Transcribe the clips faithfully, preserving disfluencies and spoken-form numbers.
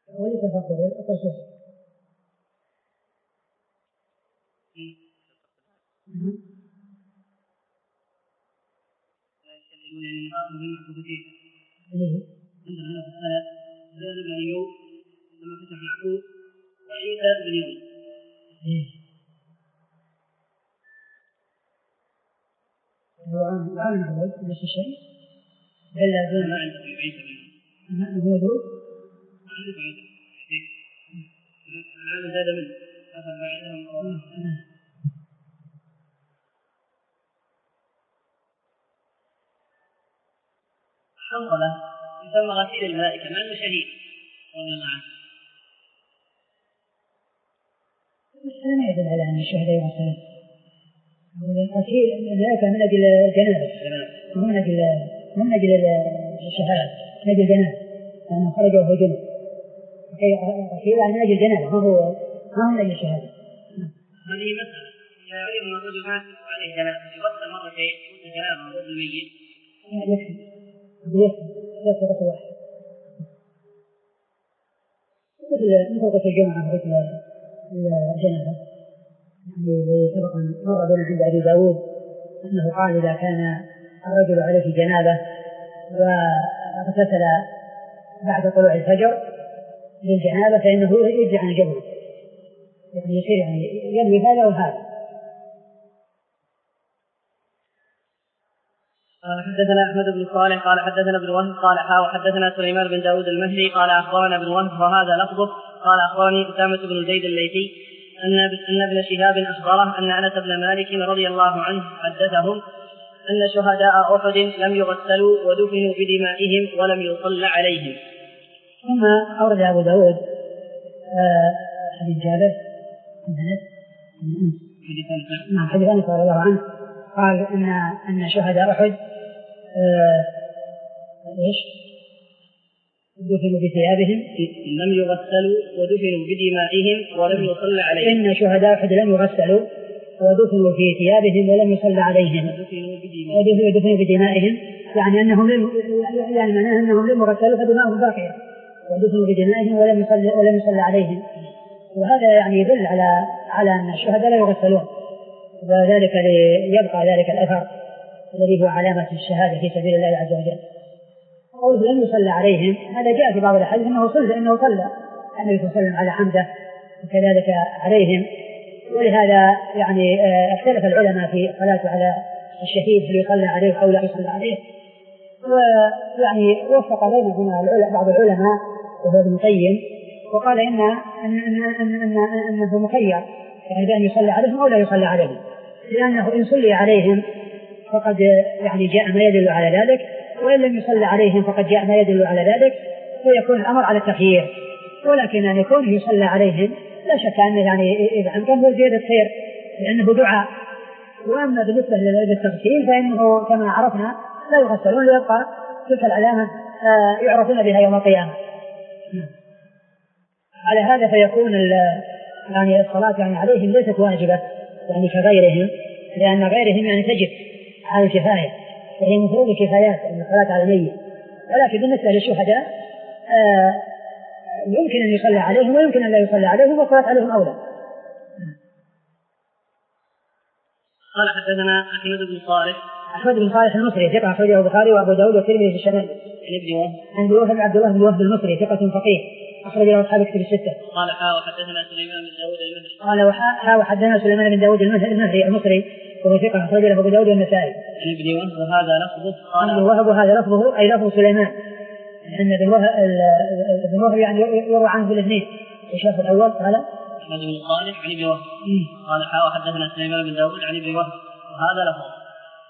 وليس فقط التصوير. يقول ان النفاق من المعكوفتين عندنا هنا في السنه زياد بن ايوب لما فتح يعقوب وعيسى بن يونس. هو عالم أول نفس الشيء إلا ما عنده عيسى بن يونس. ما هو موجود؟ ما عنده عيسى. العالم زاد منه أخذ ما عندهم. حنظلة يسمى غسيل الملائكة مع أنه شهيد رضي الله عنه. هذا ما يدل على أن الشهداء يغسلون. غسيل الملائكة من أجل الجنابة، مو من أجل مو من أجل الشهادة، من أجل الجنابة، لأنه خرج وهو جنب. غسيل يعني من أجل الجنابة، ما هو ما هو من أجل الشهادة. هذه مسألة إذا علم أن الرجل مات عليه جنابة يغسل مرتين مثل جنابة من رجل الميت. يكفي يكفي يكفي غسل واحد. مثل مثل غسل الجمعة وغسل الجنابة. يعني سبق أن مر بنا عند أبي داود أنه قال إذا كان الرجل عليه جنابة واغتسل بعد طلوع الفجر للجنابة فإنه يرجع عن الجنابة، يعني يصير يعني ينوي هذا وهذا. قال حدثنا أحمد بن صالح قال حدثنا ابن وهب قال حا وحدثنا سليمان بن داود المهري قال أخبرنا ابن وهب وهذا لفظه قال أخبرني أسامة بن زيد الليثي أن ابن شهاب أخبره أن أنس بن مالك رضي الله عنه حدثهم أن شهداء أحد لم يغسلوا ودفنوا بدمائهم ولم يصلى عليهم. ثم أورد أبو داود حديث جابر بن أنس حديث أنس رضي الله عنه قال أن أن شهداء أحد إيش دفنوا بثيابهم لم يغسلوا ودفنوا بدمائهم ولم يصلى عليهم. إن شهداء أحد لم يغسلوا ودفنوا في ثيابهم ولم يصلى عليهم ودفنوا بدمائهم يعني أنهم لم يعني معناه أنهم لم يغسلوا فدماؤهم باقية ودفنوا بدمائهم ولم يصلى ولم يصلى عليهم. وهذا يعني يدل على على أن الشهداء لا يغسلون، وذلك ليبقى ذلك الأثر الذي هو علامة الشهادة في سبيل الله عز وجل. قوله لم يصلى عليهم هذا جاء في بعض الأحاديث أنه صلى أنه صلى النبي صلى الله عليه وسلم على حمزة وكذلك عليهم. ولهذا يعني اختلف العلماء في صلاة على الشهيد هل يصلى عليه أو لا يصلى عليه، ويعني وفق بينهما بعض العلماء وهو ابن القيم وقال إن أن أن أن أنه مخير يعني بأن يصلى عليهم أو لا يصلى عليهم، لأنه إن صلي عليهم فقد يعني جاء ما يدل على ذلك، وإن لم يصلى عليهم فقد جاء ما يدل على ذلك، فيكون الأمر على التخيير. ولكن أن يكون يصلى عليهم لا شك أن يعني إذا أمكن هو زيادة خير لأنه دعاء. وأما بالنسبة للتغسيل فإنه كما عرفنا لا يغسلون ليبقى تلك العلامة يعرفون بها يوم القيامة. على هذا فيكون يعني الصلاة يعني عليهم ليست واجبة يعني كغيرهم، لأن غيرهم يعني تجب على الكفاية وهي مفروض الكفايات يعني الصلاة على الميت. ولكن بالنسبة للشهداء آه يمكن أن يصلى عليهم ويمكن أن لا يصلى عليهم والصلاة عليهم أولى. قال حدثنا أحمد بن صالح أحمد بن صالح المصري ثقة أخرجه البخاري وأبو داود والترمذي في الشمال. عن ابن وهب عن ابن وهب عبد الله بن وهب المصري ثقة فقيه أخرج له أصحاب الكتب الستة. قال حا وحدثنا سليمان بن داود المهري قال حا وحدثنا سليمان بن داود المهري المصري وهو ثقة أخرج له أبو داود والنسائي. عن ابن وهب وهذا لفظه قال ابن وهب وهذا لفظه أي لفظ سليمان، لأن ابن وهب ابن وهب يعني يروى عنه بالاثنين. الشيخ الأول قال أحمد بن صالح عن ابن وهب قال حا وحدثنا سليمان بن داود عن ابن وهب وهذا لفظه.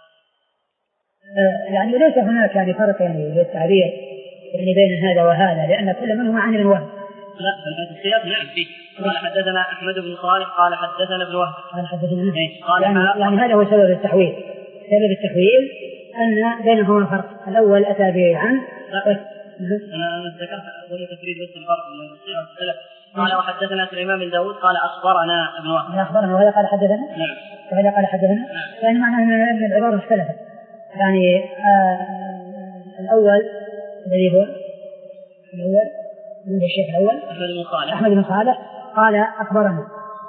يعني ليس هناك يعني فرق يعني في التعبير يعني بين هذا وهذا، لأن كل منهما عن ابن وهب. لا في السياق نعم فيه. قال حدثنا أحمد بن صالح قال حدثنا ابن وهب قال حدثنا قال يعني, يعني هذا هو سبب التحويل. سبب التحويل أن بينهما فرق. الأول أتى به عن أنا ذكرت أقول تفريد بس الفرق قال وحدثنا سليمان بن داود قال أخبرنا ابن وهب أخبرنا وهذا قال حدثنا نعم وهذا قال حدثنا يعني معناه أن العبارة اختلفت. يعني آه الأول الذي هو الأول من الشيخ الأول أحمد بن صالح أحمد بن صالح قال أخبرنا،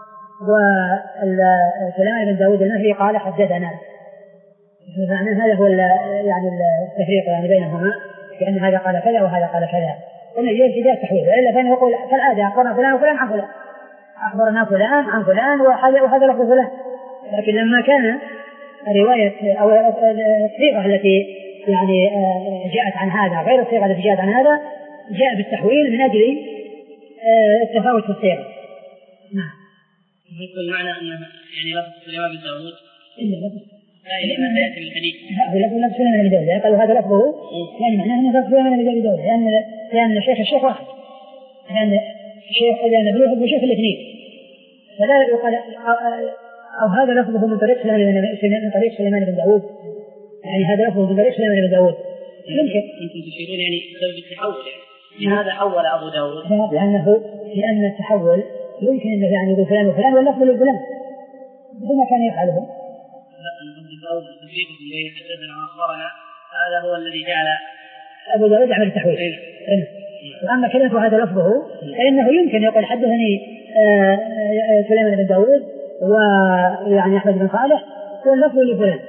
وسليمان بن داود المهري قال حدثنا. فمعنى هذا هو يعني التفريق يعني بينهما، لأن هذا قال كذا وهذا قال كذا، ومن يجب ابتداء التحويل، وإلا فإنه يقول كالعادة أخبرنا فلان وفلان عن فلان، أخبرنا فلان عن فلان وهذا لفظ فلان. لكن لما كان الرواية أو الصيغة التي يعني جاءت عن هذا غير الصيغة التي جاءت عن هذا، جاء بالتحويل من أجل التفاوت في الصيغة. نعم. يقول معنى أنه يعني لفظ سليمان بن داود إلا لفظ لا إلى ما سيأتي من الحديث. لا لفظ لفظ سليمان بن داود، قالوا هذا لفظه يعني معناه أنه لفظ سليمان بن داود، لأن لأن الشيخ الشيخ واحد، لأن الشيخ لأن ابن يحب الشيخ الاثنين، فلا يقال أو هذا لفظه من طريق سليمان من طريق سليمان بن داود، يعني هذا لفظه من طريق سليمان بن داود. يمكن أنتم تشيرون يعني بسبب التحول، يعني لماذا حول أبو داود؟ لأنه لأن التحول يمكن أن يعني يقول فلان وفلان واللفظ للفلان مثل ما كان يفعله. لا نقصد الأول تفريق بين حدثنا وأخبرنا، هذا هو الذي جعل أبو داود يعمل التحويل. إيه. وأما كلمة هذا لفظه فإنه يمكن يقول حدثني سليمان بن داود ويعني أحمد بن صالح واللفظ لفلان.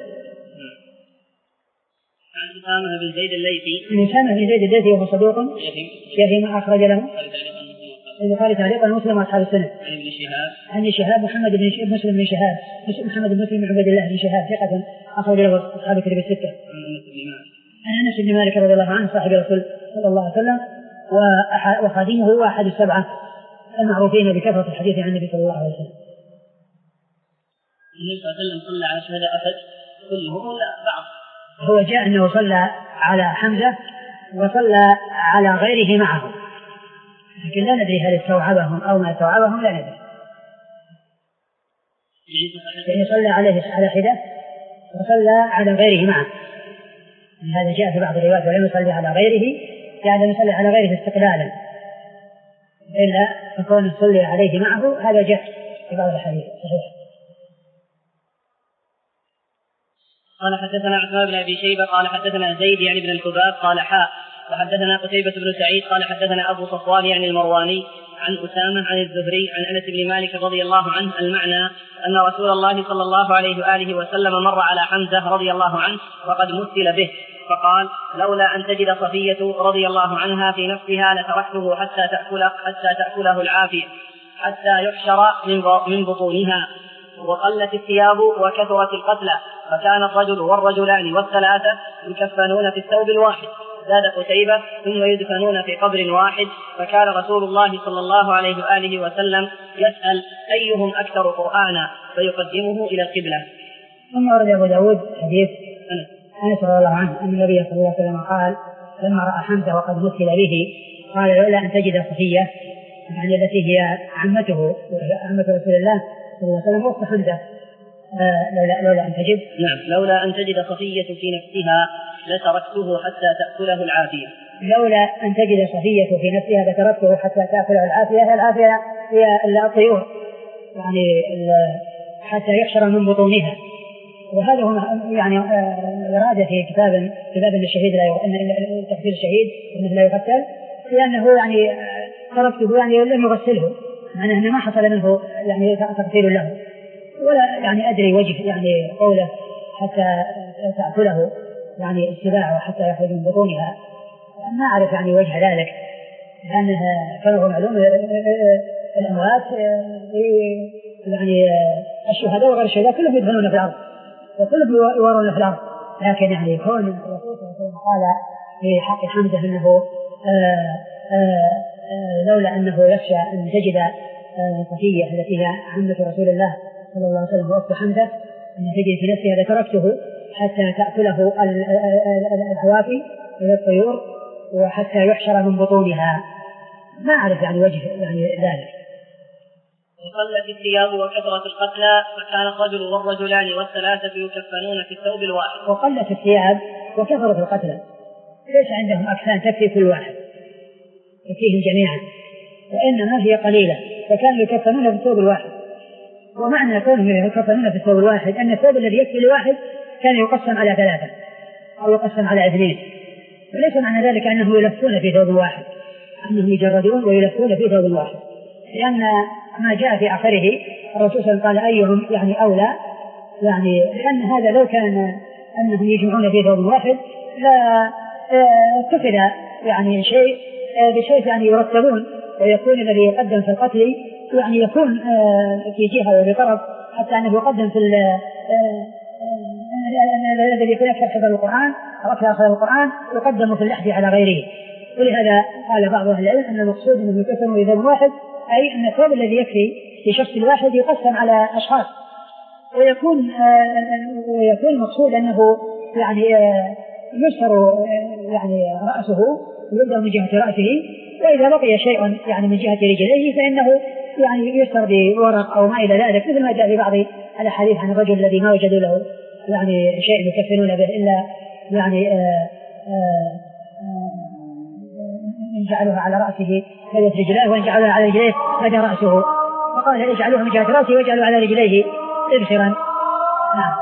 عن أسامة بن زيد الليثي. عن أسامة بن زيد الليثي وهو صدوق شيخ ما أخرج له البخاري تعليقا ومسلم وأصحاب السنة. عن ابن شهاب. عن شهاب محمد بن مسلم بن شهاب محمد بن مسلم بن عبد الله بن شهاب ثقة أخرج له أصحاب الكتب الستة. عن أنس بن مالك رضي الله عنه صاحب الرسول صلى الله عليه وسلم وخادمه هو أحد السبعة المعروفين بكثرة الحديث عن النبي صلى الله عليه وسلم. النبي صلى الله عليه وسلم صلى على شهداء أحد كلهم ولا بعض؟ هو جاء أنه صلى على حمزة وصلى على غيره معه، لكن لا ندري هل استوعبهم أو ما استوعبهم، لا ندري. يعني صلى عليه على حدة وصلى على غيره معه، هذا جاء في بعض الروايات ولم يصلي على غيره، يعني لم يصلي على غيره استقلالا، إلا فكون يصلي عليه معه هذا جاء في بعض الحديث صحيح. قال حدثنا عثمان بن أبي شيبة قال حدثنا زيد يعني بن الكباب قال حاء وحدثنا قتيبة بن سعيد قال حدثنا أبو صفوان يعني المرواني عن أسامة عن الزهري عن أنس بن مالك رضي الله عنه المعنى أن رسول الله صلى الله عليه وآله وسلم مر على حمزة رضي الله عنه وقد مثل به فقال لولا أن تجد صفية رضي الله عنها في نفسها لتركته حتى تأكله, حتى تأكله العافية حتى يحشر من بطونها وقلت الثياب وكثرت القتلى فكان الرجل والرجلان والثلاثة يكفنون في الثوب الواحد. زاد قتيبة ثم يدفنون في قبر واحد. فكان رسول الله صلى الله عليه وآله وسلم يسأل أيهم أكثر قرآنا فيقدمه إلى القبلة. ثم ورد أبو داود حديث أنس رضي الله عنه أن النبي صلى الله عليه وسلم قال لما رأى حمزة وقد مثل به قال لولا أن تجد صفية يعني التي هي عمته عمة رسول الله صلى الله عليه وسلم وقت حمزة آه لولا, لولا أن تجد نعم لولا أن تجد صفية في نفسها لتركته حتى تأكله العافية. لولا أن تجد صفية في نفسها لتركته حتى تأكله العافية. العافية هي الطيور يعني حتى يحشر من بطونها، وهذا هو يعني إرادة في كتاب كتاب الشهيد لا تقتيل الشهيد أنه لا يقتل، لأنه يعني تركته يعني لم يغسله، معناه أنه ما حصل منه يعني تقتيل له، ولا يعني أدري وجه يعني قوله حتى تأكله يعني السباع وحتى يخرج من بطونها، ما أعرف يعني وجه ذلك، لأنها كما هو معلوم الأموات يعني الشهداء وغير الشهداء كلهم يدفنون في الأرض وكلهم يوارون في الأرض، لكن يعني كون الرسول صلى الله عليه وسلم قال في حق حمزة أنه آآ آآ لولا أنه يخشى أن تجد صفية التي هي عمة رسول الله صلى الله عليه وسلم وأخت حمزة أن تجد في نفسها لتركته حتى تأكله الهوافي من الطيور وحتى يحشر من بطونها، ما أعرف يعني وجه يعني ذلك. وقلت الثياب وكثرت القتلى فكان الرجل والرجلان والثلاثة يكفنون في الثوب الواحد. وقلت الثياب وكثرت القتلى، ليس عندهم أكفان تكفي كل واحد يكفيهم جميعا، وإنما هي قليلة فكانوا يكفنون في الثوب الواحد. ومعنى كونهم يكفنون في الثوب الواحد أن الثوب الذي يكفي لواحد كان يقسم على ثلاثة أو يقسم على اثنين، وليس معنى ذلك أنه يلفون في ثوب واحد أنهم يجردون ويلفون في ثوب واحد، لأن ما جاء في آخره الرسول صلى الله عليه وسلم قال أيهم يعني أولى، يعني لأن هذا لو كان أنهم يجمعون في ثوب واحد لا اتخذ يعني شيء بشيء يعني يرتبون، ويكون الذي يقدم في القتل يعني يكون في جهة وبطرف، حتى أنه يقدم في الذي يكون أكثر حفظ القرآن أو أكثر حفظ القرآن يقدم في اللحد على غيره. ولهذا قال بعض أهل العلم أن المقصود أنه يقسم في ثوب واحد، أي أن الثوب الذي يكفي لشخص الواحد يقسم على أشخاص، ويكون ويكون المقصود أنه يعني يسر يعني رأسه يبدأ من جهة رأسه، وإذا بقي شيء يعني من جهة رجليه فإنه يعني يسر بورق أو ما إلى ذلك، مثل ما جاء في بعض الأحاديث عن الرجل الذي ما وجدوا له يعني شيء يكفنون به إلا يعني آآ آآ جعلوها على رأسه بدت رجلاه، وإن جعلوها على رجليه بدا رأسه، فقال اجعلوها من جهة رأسه واجعلوا على رجليه إبخرا. نعم.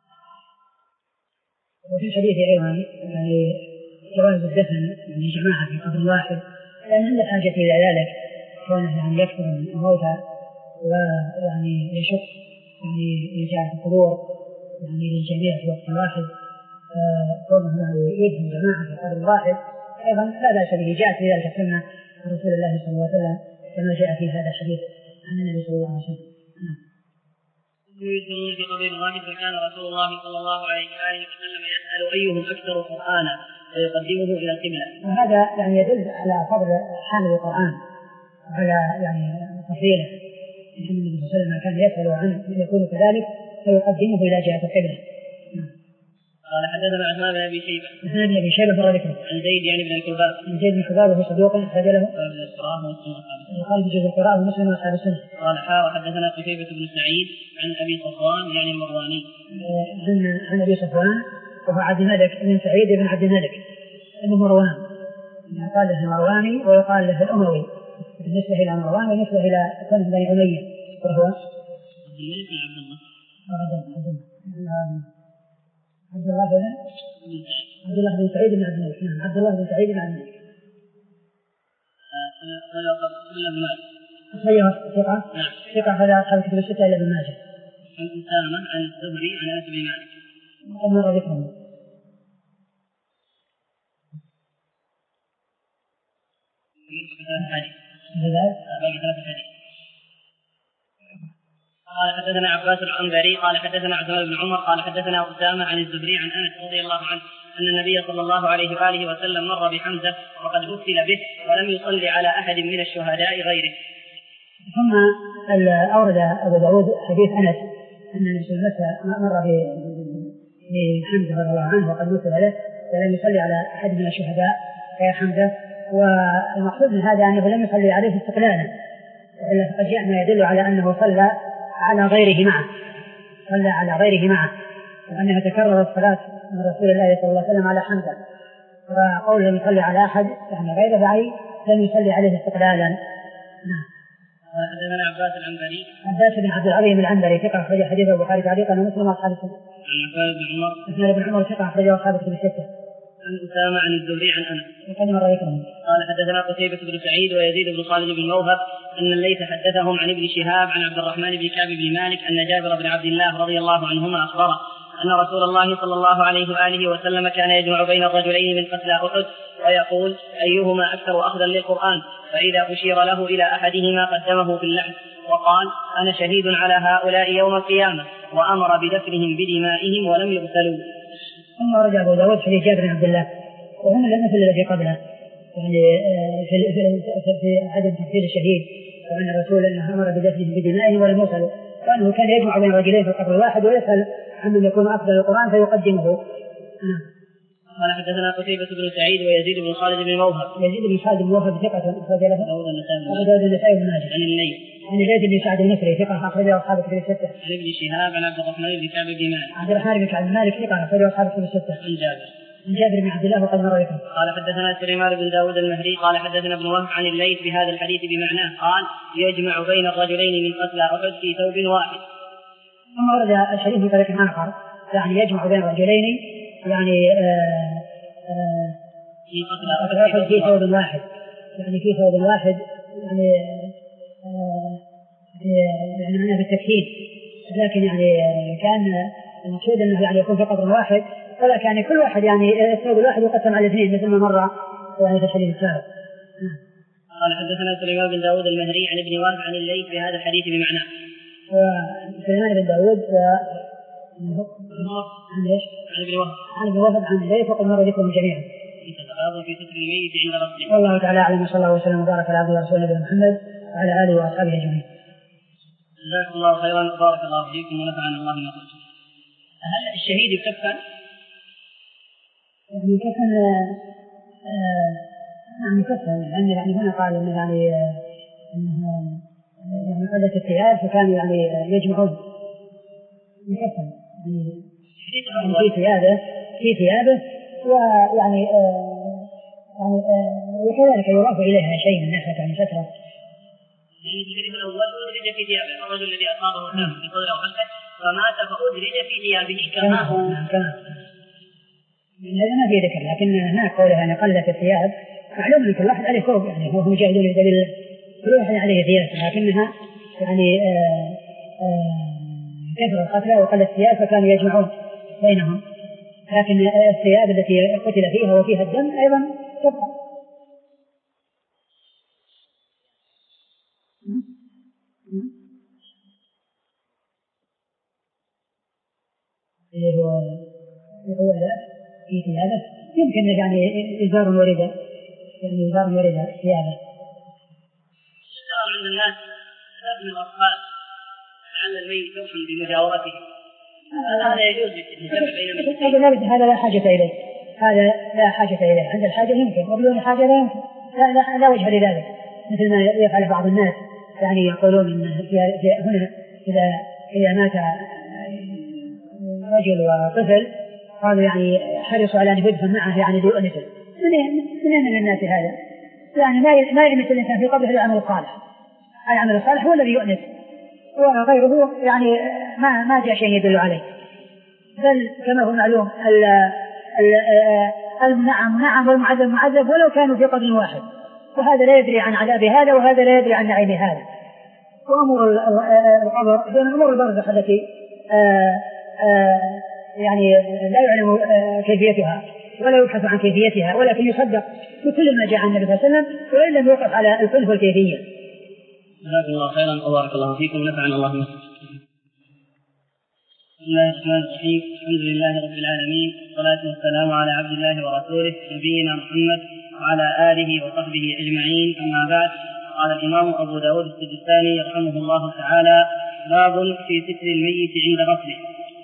وفي الحديث أيضا يعني جواز الدفن من جماعة في قبر واحد، لأن لا حاجة إلى ذلك، كونه يعني يكثر الموتى ويعني يشق يعني إيجاد القبور يعني للجميع في وقت واحد، كونه يعني يدفن جماعة في قبر واحد أيضا لا بأس به، جاءت في ذلك السنة عن رسول الله صلى الله عليه وسلم كما جاء في هذا الحديث عن النبي صلى الله عليه وسلم. يدفنون في قبر واحد، فكان رسول الله صلى الله عليه وآله وسلم يسأل أيهم أكثر قرآنا ويقدمه إلى القبلة. وهذا يعني يدل على فضل حامل القرآن وعلى يعني تفضيله، لأن النبي صلى الله عليه وسلم كان يسأل عن من يكون كذلك فيقدمه إلى جهة القبلة. قال حدثنا عثمان بن ابي شيبه عثمان بن ابي شيبه مر ذكره عن زيد يعني بن الكلباب عن زيد بن الكلباب وهو صدوق اخرج له قال في جزء القراءه ومسلم واصحاب السنه. قال حا وحدثنا قتيبة بن سعيد عن ابي صفوان يعني المرواني عن عن ابي صفوان وهو عبد الملك بن سعيد بن عبد الملك بن مروان، يقال له المرواني ويقال له الاموي بالنسبه الى مروان وبالنسبه الى كون بني اميه، وهو عبد الملك بن عبد الله عبد الله عبد الله بن عبد الله بن سعيد بن عبد الملك. نعم عبد الله بن سعيد بن عبد الملك. أخرجه ثقة ثقة هذا أصحاب الكتب الستة إلا ابن ماجه. عن أسامة عن الزهري عن أنس بن مالك. وقد مر ذكره. قال حدثنا عباس العنبري قال حدثنا عبد الله بن عمر قال حدثنا أسامة عن الزهري عن أنس رضي الله عنه أن النبي صلى الله عليه وآله وسلم مر بحمزة وقد غسل به ولم يصلي على أحد من الشهداء غيره. ثم أورد أبو داود حديث أنس أن النبي صلى الله عليه وسلم مر بحمزة رضي الله عنه وقد غسل له ولم يصلي على أحد من الشهداء غير حمزة، والمقصود من هذا أنه لم يصلي عليه استقلالا، وإلا فقد جاء ما يدل على أنه صلى على غيره معه صلى على غيره معه وأنها تكررت الصلاة من رسول الله صلى الله عليه وسلم على حمزة، وقول لم يصلي على أحد يعني غير بعيد لم يصلي عليه استقلالا. نعم. حدثنا عباس العنبري عباس بن عبد العظيم العنبري ثقة أخرج حديثه البخاري تعليقا ومسلم وأصحاب السنة. عن عباس بن عمر عثمان بن عمر ثقة أخرجه أصحاب الكتب الستة. عن أسامة عن الزهري عن أنس. وقد مر ذكرهم. قال حدثنا قتيبة بن سعيد ويزيد بن خالد بن موهب أن الليث حدثهم عن ابن شهاب عن عبد الرحمن بن كعب بن مالك أن جابر بن عبد الله رضي الله عنهما أخبره أن رسول الله صلى الله عليه وآله وسلم كان يجمع بين الرجلين من قتلى أحد ويقول أيهما أكثر أخذا للقرآن، فإذا أشير له إلى أحدهما قدمه في اللحد وقال أنا شهيد على هؤلاء يوم القيامة، وأمر بدفنهم بدمائهم ولم يغسلوا. ثم رجع أبو داود حديث جابر بن عبد الله وهم مثل الذي قبله يعني في في في عدم تكفير الشهيد، وأن الرسول أنه أمر بدفنهم بدمائهم ولم يغسلوا، وأنه كان يجمع بين الرجلين في القبر الواحد ويسأل عمن يكون أفضل القرآن فيقدمه. نعم. قال حدثنا قتيبة بن سعيد ويزيد بن خالد بن موهب. يزيد بن خالد بن موهب ثقة أخرج له أبو داود النسائي بن ماجه. عن الليث عن الليث بن سعد المصري ثقة أخرجه أصحاب الكتب الستة. عن ابن شهاب عن عبد الرحمن بن كعب بن مالك. عبد الرحمن بن كعب بن مالك ثقة أخرجه أصحاب الكتب الستة. عن جابر عن جابر بن عبد الله وقد مر ذكره. قال حدثنا سليمان بن داود المهري قال حدثنا ابن وهب عن الليث بهذا الحديث بمعناه قال يجمع بين الرجلين من قتلى أحد في ثوب واحد. ثم ورد الحديث بطريق آخر يعني يجمع بين الرجلين يعني آآ آآ في قتلى أحد في ثوب واحد يعني في ثوب واحد يعني يعني معناه بالتكهين، لكن يعني كان المقصود أنه يعني يكون في قبر واحد، ولكن يعني كل واحد يعني الثوب الواحد يقسم على اثنين مثل ما مر يعني في الحديث السابق. قال حدثنا سليمان بن داود المهري عن ابن وهب عن الليث بهذا الحديث بمعناه. سليمان بن داود عن ايش؟ عن ابن وهب عن ابن وهب عن الليث وقد مر ذكرهم جميعا. في ستر الميت عند ربه. والله تعالى اعلم، صلى الله وسلم وبارك على عبده ورسوله نبينا محمد وعلى اله واصحابه اجمعين. جزاكم الله خيرا وبارك الله فيكم ونفعنا الله بما قلتم. هل الشهيد يكفن؟ يعني يكفن يعني يكفن لأن يعني هنا قال إنه يعني إنه يعني قلة الثياب فكانوا يعني يجمعون يكفن يعني في ثيابه في ثيابه ويعني يعني وكذلك يضاف إليها شيء من ناحية يعني فترة. يعني في الحديث الأول أدرج في ثيابه الرجل الذي أصابه الناس في صدره وخلفه فمات فأدرج في ثيابه كما هو. هذا ما في ذكر، لكن هناك قوله أن قلت الثياب معلوم أن كل واحد عليه ثوب، يعني هو مجاهدون في سبيل الله كل واحد عليه ثياب، لكنها يعني كثر القتلى وقلت الثياب فكانوا يجمعون بينهم، لكن الثياب التي قتل فيها وفيها الدم أيضا تبقى. هو هو في ثيابه يمكن يعني إزار وردة يعني إزار وردة ثيابه. اشتغل عند الناس من الأطفال لعل الميت يوصل بمجاورته، هذا يجوز للجمع بين هذا لا حاجة إليه، هذا لا حاجة إليه، عند الحاجة يمكن وبدون حاجة لا يمكن، لا, لا, لا وجه لذلك، مثل ما يفعل بعض الناس يعني يقولون إن هنا إذا إذا مات رجل وطفل قالوا يعني حرصوا على أن يدفن معه يعني ليؤنسه. من من الناس هذا؟ يعني ما ما يؤنس الإنسان في قبره العمل الصالح، العمل الصالح هو الذي يؤنس، وغيره يعني ما ما جاء شيء يدل عليه. بل كما هو معلوم المنعم منعم والمعذب معذب ولو كانوا في قبر واحد، وهذا لا يدري عن عذاب هذا وهذا لا يدري عن نعيم هذا. وأمور القبر بين أمور البرزخ التي يعني لا يعلم كيفيتها ولا يبحث عن كيفيتها، ولكن يصدق بكل ما جاء عن النبي صلى الله عليه وسلم وإن لم يوقف على الكلف والكيفية. جزاكم الله خيرا وبارك الله فيكم ونفعنا الله بكم. بسم الله الرحمن الرحيم، الحمد لله رب العالمين، والصلاة والسلام على عبد الله ورسوله نبينا محمد وعلى آله وصحبه أجمعين، أما بعد. قال الإمام أبو داود السجستاني رحمه الله تعالى: باب في ستر الميت عند غسله.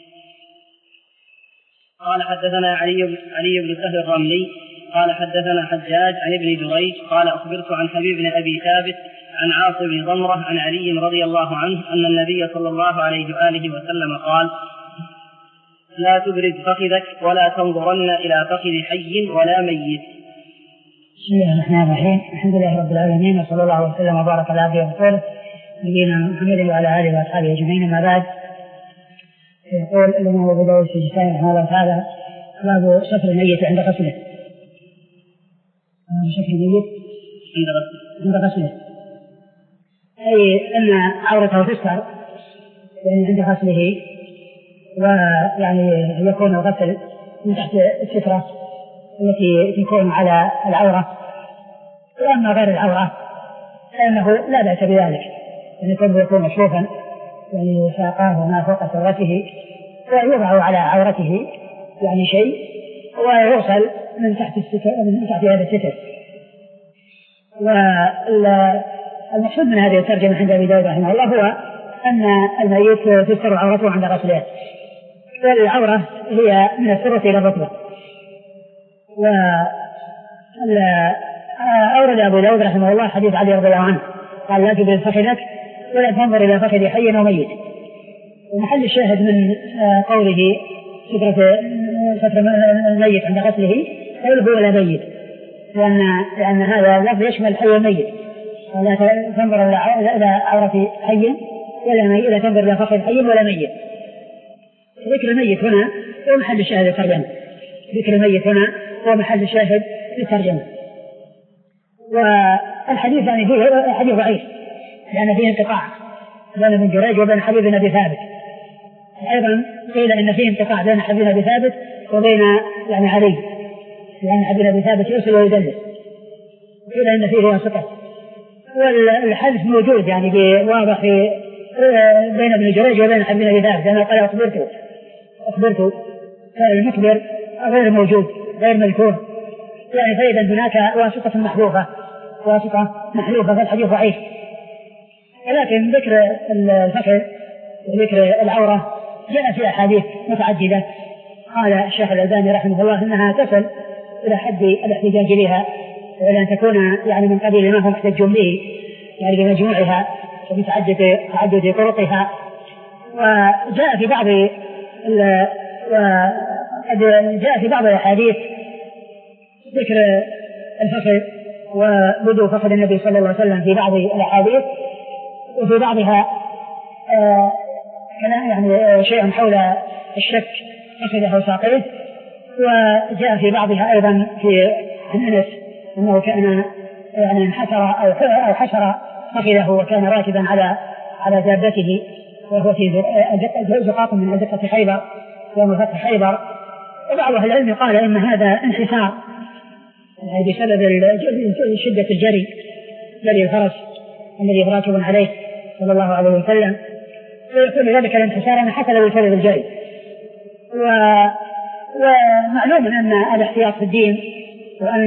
قال حدثنا علي علي بن سهل الرملي قال حدثنا حجاج عن ابن جريج قال أخبرت عن حبيب بن أبي ثابت عن عاصم بن ضمرة عن علي رضي الله عنه أن النبي صلى الله عليه وآله وسلم قال: لا تبرز فخذك ولا تنظرن إلى فخذ حي ولا ميت. بسم الله الرحمن الرحيم، الحمد لله رب العالمين، وصلى الله وسلم وبارك على عبده ورسوله نبينا محمد وعلى آله وأصحابه أجمعين، أما بعد. يقول الإمام أبو داود السجستاني رحمه الله تعالى: باب ستر الميت عند غسله. ستر الميت عند غسله أي أن عورته تستر يعني عند غسله، ويعني يكون الغسل من تحت السترة التي تكون على العورة، وأما غير العورة فإنه لا بأس بذلك، أن يكون يكون مشروفا يعني ساقاه وما فوق سرته ويوضع على عورته يعني شيء ويوصل من تحت الستر من تحت هذا الستر. والمقصود من هذه الترجمة عند أبي داود رحمه الله هو أن الميت تستر عورته عند غسله، والعورة هي من السرة إلى الركبة. وأورد أبو داود رحمه الله حديث علي رضي الله عنه قال: لا تبرز فخذك ولا تنظر إلى فخذ حي وميت. ومحل الشاهد من قوله ستر الميت عند غسله قوله ولا ميت، لأن, لأن هذا اللفظ يشمل الحي والميت، ولا تنظر إلى عورة حي ولا ميت، لا تنظر إلى فخذ حي ولا ميت. ذكر الميت هنا هو محل الشاهد للترجمة، ذكر الميت هنا هو محل الشاهد للترجمة. والحديث يعني فيه حديث ضعيف لأن فيه انقطاع بين ابن جريج وبين حبيب بن أبي ثابت. أيضا قيل إن فيه انقطاع بين حبيب بن أبي ثابت وبين يعني علي، لأن حبيب بن أبي ثابت يرسل ويدلس، قيل إن فيه واسطة. والحديث موجود يعني واضح في بين ابن جريج وبين حبيب بن أبي ثابت، لأنه قال أخبرته أخبرته فالمخبر غير موجود غير مذكور، يعني فإذا هناك واسطة محذوفة واسطة محذوفة فالحديث ضعيف. ولكن ذكر الفخذ وذكر العورة جاء في أحاديث متعددة، قال الشيخ الألباني رحمه الله إنها تصل إلى حد الاحتجاج بها، وإلى أن تكون يعني من قبيل ما هم محتجون به يعني بمجموعها وبتعدد تعدد طرقها. وجاء في بعض وجاء في بعض الأحاديث ذكر الفخذ وبدو فخذ النبي صلى الله عليه وسلم في بعض الأحاديث، وفي بعضها آه يعني شيء حول الشك فخذه وساقيه. وجاء في بعضها أيضا في أنس أنه كان يعني انحسر أو حشر فخذه وكان راكبا على على دابته وهو في زقاق من أزقة خيبر يوم فتح خيبر. وبعض أهل العلم قال إن هذا انحسار بسبب شدة الجري جري الفرس الذي راكب عليه صلى الله عليه وسلم، ويكون ذلك الانحسار أن حصل بسبب الجري. ومعلوم أن الاحتياط في الدين وأن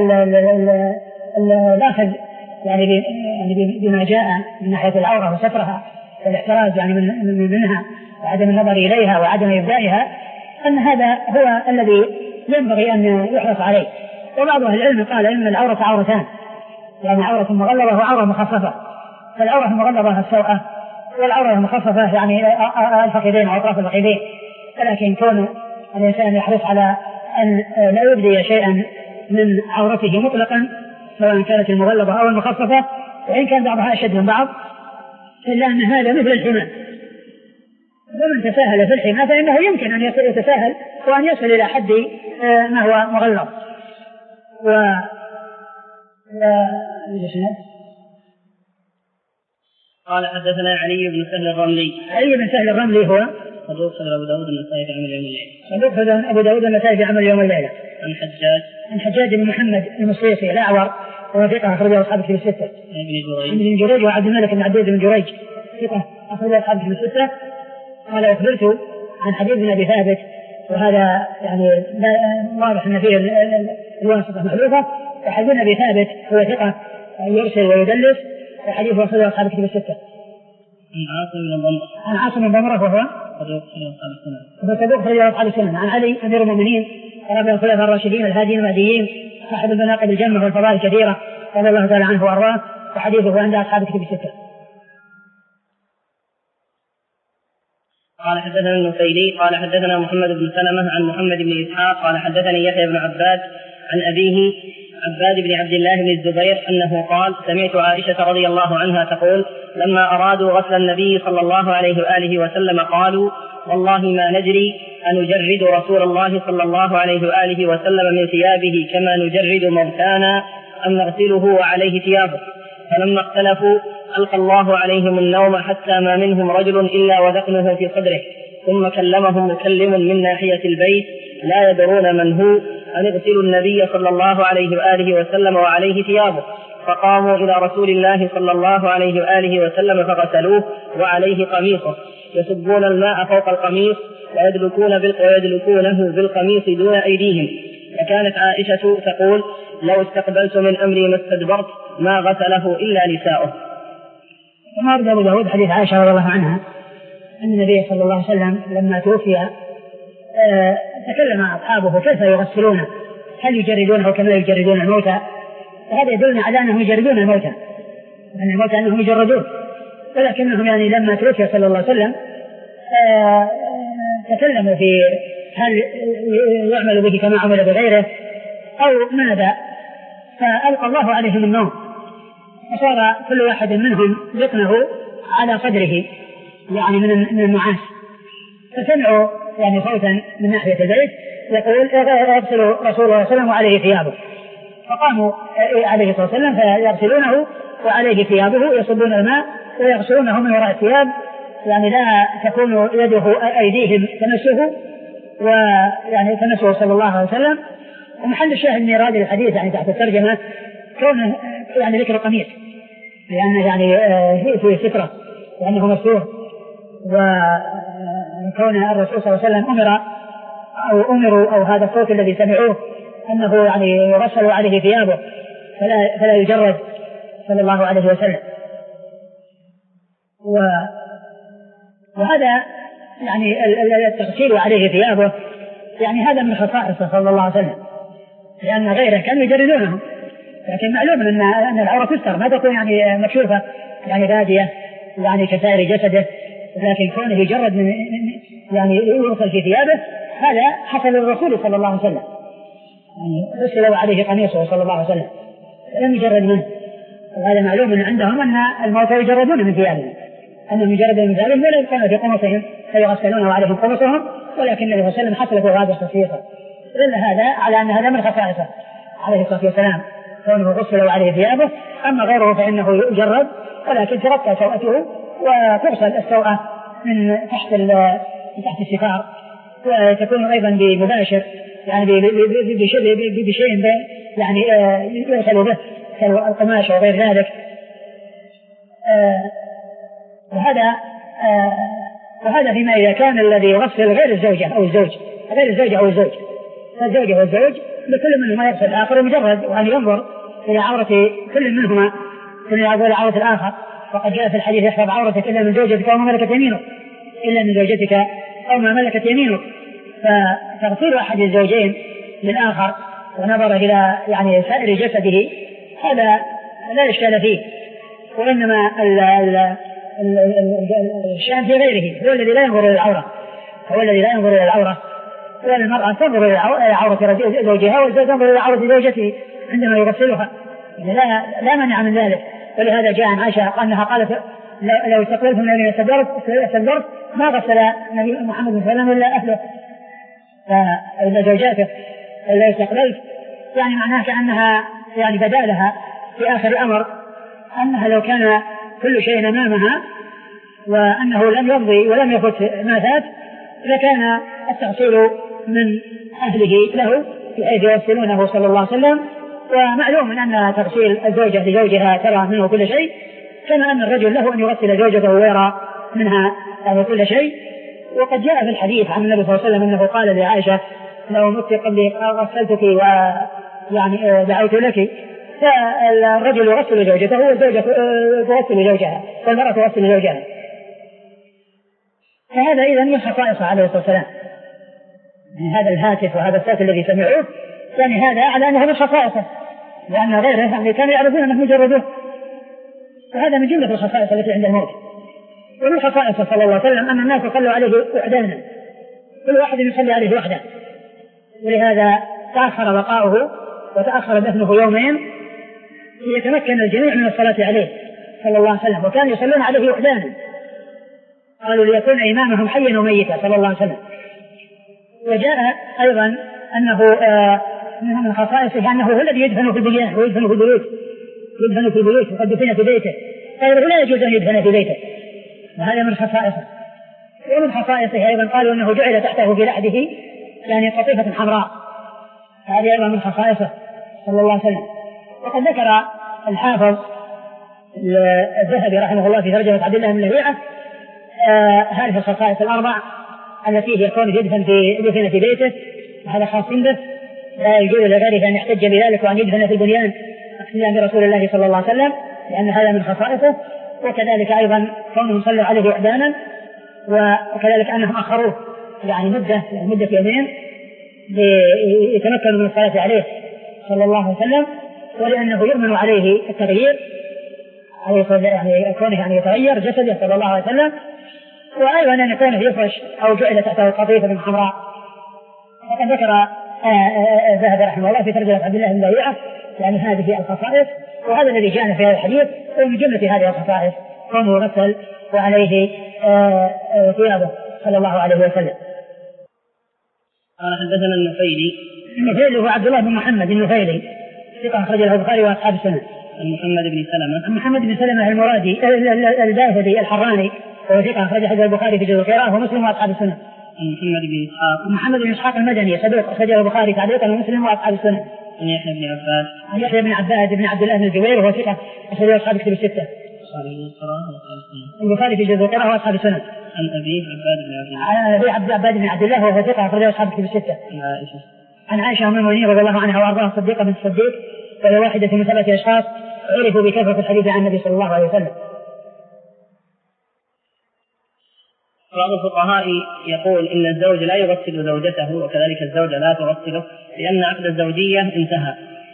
الأخذ يعني بما جاء من ناحية العورة وسترها والاحتراز يعني من منها وعدم النظر إليها وعدم إبدائها، أن هذا هو الذي ينبغي أن يحرص عليه. وبعض أهل العلم قال إن العورة عورتان، يعني عورة مغلظة وعورة مخففة. فالعورة المغلظة السوءة، والعورة المخففة يعني الفخذين أو أطراف الفخذين. ولكن كون الإنسان يحرص على أن لا يبدي شيئا من عورته مطلقا سواء كانت المغلظة أو المخففة، وإن كان بعضها أشد من بعض، إلا أن هذا مثل الحمى، ومن تساهل في الحمى فإنه يمكن أن يتساهل وأن يصل إلى حد ما هو مغلظ. و قال حدثنا علي بن سهل الرملي. علي بن سهل الرملي هو صدوق أبو داود النسائي في عمل يوم الليلة. صدوق أبو داود النسائي في عمل يوم الليلة. عن حجاج عن حجاج بن محمد المصيصي الأعور وهو ثقة أخرجه أصحاب الكتب الستة. عن ابن جريج وعبد الملك بن عبد بن جريج ثقة أخرجه أصحاب الكتب الستة. قال أخبرت عن حبيب بن أبي ثابت، وهذا يعني واضح أن فيه الواسطة محذوفة. وحبيب بن أبي ثابت هو ثقة يرسل ويدلس، وحديثه أخرجه أصحاب الكتب الستة. عن عاصم بن ضمرة. عن عاصم بن ضمرة وهو صدوق أخرجه أصحاب السنن. عن علي أمير المؤمنين رابع الخلفاء الراشدين الهاديين المهديين صاحب المناقب الجمة والفضائل الكثيرة رضي الله تعالى عنه وأرضاه، وحديثه عند أصحاب الكتب الستة. قال حدثنا النفيلي قال حدثنا محمد بن سلمة عن محمد بن إسحاق قال حدثني يحيى بن عباد عن أبيه عباد بن عبد الله بن الزبير أنه قال سمعت عائشة رضي الله عنها تقول لما أرادوا غسل النبي صلى الله عليه وآله وسلم قالوا والله ما ندري أنجرد رسول الله صلى الله عليه وآله وسلم من ثيابه كما نجرد موتانا أم نغسله وعليه ثيابه. فلما اختلفوا ألقى الله عليهم النوم حتى ما منهم رجل إلا وذقنه في صدره، ثم كلمهم مكلم من ناحية البيت لا يدرون من هو أن اغسلوا النبي صلى الله عليه وآله وسلم وعليه ثيابه. فقاموا إلى رسول الله صلى الله عليه وآله وسلم فغسلوه وعليه قميصه، يصبون الماء فوق القميص ويدلكون ويدلكونه بالقميص دون أيديهم. فكانت عائشة تقول لو استقبلت من أمري ما استدبرت ما غسله إلا نساؤه. كما أرد أبو داود حديث عائشة رضي الله عنها أن النبي صلى الله عليه وسلم لما توفي أه تكلم أصحابه كيف يغسلونه، هل يجردونه كما يجردون الموتى؟ وهذا يدلنا على أنهم يجردون الموتى، أن الموتى أنهم يجردون، ولكنهم يعني لما توفي صلى الله عليه وسلم أه تكلموا في هل يعمل به كما عمل بغيره أو ماذا، فألقى الله عليهم النوم فصار كل واحد منهم ذقنه على صدره يعني من النعاس. فسمعوا يعني صوتا من ناحية البيت يقول اغسلوا رسول الله صلى الله عليه وسلم وعليه ثيابه، فقاموا عليه الصلاة والسلام فيغسلونه وعليه ثيابه يصبون الماء ويغسلونه من وراء الثياب، يعني لا تكون يده أيديهم تمسه ويعني تمسه صلى الله عليه وسلم. ومحل الشاهد من إرادة الحديث يعني تحت الترجمة كونه يعني ذكر القميص، لأنه يعني في سترة وأنه مستور، وكون الرسول صلى الله عليه وسلم أمر أو أمروا أو هذا الصوت الذي سمعوه أنه يعني يغسل عليه ثيابه فلا, فلا يجرد صلى الله عليه وسلم. وهذا يعني التغسيل عليه ثيابه يعني هذا من خصائصه صلى الله عليه وسلم، لأن غيره كانوا يجردونه، لكن معلوم أن أن العورة تستر ما تكون يعني مكشوفة يعني بادية يعني كسائر جسده، لكن كونه يجرد من يعني يغسل في ثيابه هذا حصل للرسول صلى الله عليه وسلم، يعني غسل عليه قميصه صلى الله عليه وسلم لم يجرد منه. وهذا معلوم أن عندهم أن الموتى يجردون من ثيابهم، أنهم يجردون من ثيابهم ولا يبقون في قمصهم فيغسلون وعليهم قمصهم، ولكن النبي صلى الله عليه وسلم حصل له هذا الخصيصة. دل هذا على أن هذا من خصائصه عليه الصلاة والسلام كونه غسل وعليه ثيابه. أما غيره فإنه يجرد ولكن تغطى سوءته وتغسل السوءة من تحت تحت الستار، وتكون أيضا بمباشر يعني بشيء يعني يغسل به كالقماش وغير ذلك. وهذا وهذا فيما إذا كان الذي يغسل غير الزوجة أو الزوج غير الزوجة أو الزوج، فالزوجة والزوج لكل منهما يغسل الآخر مجرد وأن ينظر إلى عورة كل منهما إلى عورة الآخر. وقد جاء في الحديث احفظ عورتك إلا من زوجتك أو ما ملكت يمينك إلا من زوجتك أو ما ملكت يمينك. فتغسيل أحد الزوجين للآخر ونظر إلى يعني سائر جسده هذا لا إشكال فيه، وإنما ال ال الشأن في غيره هو الذي لا ينظر إلى العورة، هو الذي لا ينظر إلى العورة. والمرأة تنظر إلى عورة زوجها والزوج ينظر إلى عورة زوجته عندما يغسلها، يعني لا لا منع من ذلك. ولهذا جاء عن عائشة أنها قالت لو استقبلت من الذين استدبرت ما غسل النبي محمد صلى الله عليه وسلم إلا أهله إلا زوجاته إلا استقبلت، يعني معناه كأنها يعني بدالها في آخر الأمر أنها لو كان كل شيء أمامها وأنه لم يمضي ولم يفت ما فات لكان التغسيل من أهله له بحيث يغسلونه صلى الله عليه وسلم. ومعلوم أن تغسيل الزوجة لزوجها ترى منه كل شيء، كما أن الرجل له أن يغسل زوجته ويرى منها كل شيء. وقد جاء في الحديث عن النبي صلى الله عليه وسلم أنه قال لعائشة لو مت قبل غسلتك ويعني دعوت لك. فالرجل يغسل زوجته والزوجة تغسل زوجها والمرأة تغسل زوجها. فهذا إذا من خصائصه عليه الصلاة والسلام، هذا الهاتف وهذا الصوت الذي سمعوه يعني هذا على أنه من خصائصه، لأن غيره يعني كانوا يعرفون أنه مجرده، وهذا من جملة الخصائص التي عند الموت. ومن خصائصه صلى الله عليه وسلم أن الناس صلوا عليه وحدانا، كل واحد يصلي عليه وحده، ولهذا تأخر بقاؤه وتأخر دفنه يومين ليتمكن الجميع من الصلاة عليه صلى الله عليه وسلم، وكانوا يصلون عليه وحدانا، قالوا ليكون إمامهم حيا وميتا صلى الله عليه وسلم. وجاء أيضا أنه آه من خصائصه أنه هو الذي يدفن في البنيان ويدفن في البيوت، يدفن في البيوت وقد دفن في بيته، فإذا لا يجوز أن يدفن في بيته، وهذا من خصائصه. ومن خصائصه أيضا قالوا أنه جعل تحته في لحده يعني قطيفة حمراء، هذه أيضا من خصائصه صلى الله عليه وسلم. وقد ذكر الحافظ الذهبي رحمه الله في ترجمة عبد الله بن لهيعة آه هذه الخصائص الأربع التي يكون يدفن في يدفن في بيته، وهذا خاص به، لا يجوز لغيره أن يحتج بذلك وأن يدفن في البنيان اقتداء برسول الله صلى الله عليه وسلم، لأن هذا من خصائصه. وكذلك أيضا كونهم صلوا عليه وحدانا، وكذلك أنهم أخروه يعني مدة مدة يومين ليتمكنوا من الصلاة عليه صلى الله عليه وسلم، ولأنه يؤمن عليه التغيير عليه يعني كونه يعني يتغير جسده صلى الله عليه وسلم، وأيضا أن يكون يفرش أو جعل تحته قطيفة حمراء. وقد ذكر الذهبي رحمه الله في ترجمة عبد الله بن لهيعة يعني هذه الخصائص، وهذا الذي جاءنا في هذا الحديث. ومن جملة هذه الخصائص كونه يغسل وعليه ثيابه صلى الله عليه وسلم. قال حدثنا النفيلي. النفيلي هو عبد الله بن محمد النفيلي ثقة أخرج له البخاري وأصحاب السنن. محمد بن سلمة. محمد بن سلمة المرادي الباهلي الحراني وهو ثقة أخرج حديث البخاري في جزء القراءة ومسلم وأصحاب السنن. محمد بن إسحاق. محمد بن إسحاق المدني صدوق أخرجه البخاري تعليقا ومسلم وأصحاب السنن. عن يحيى بن عباد. عن يحيى بن عباد بن عبد الله بن الزبير وهو ثقة أخرجه أصحاب الكتب الستة. البخاري في جزء القراءة وأصحاب السنن. عن أبي عباد بن عبد الله. عن أبي عبد عباد بن عبد الله وهو ثقة أخرجه أصحاب الكتب الستة. عن عائشة. عن عائشة أم المؤمنين رضي الله عنها وأرضاها الصديقة بنت الصديق وهي واحدة من ثلاثة أشخاص عرفوا بكثرة الحديث عن النبي صلى الله عليه وسلم. بعض الفقهاء يقول إن الزوج لا يغسل زوجته وكذلك الزوجة لا تغسله لأن عقد الزوجية انتهى.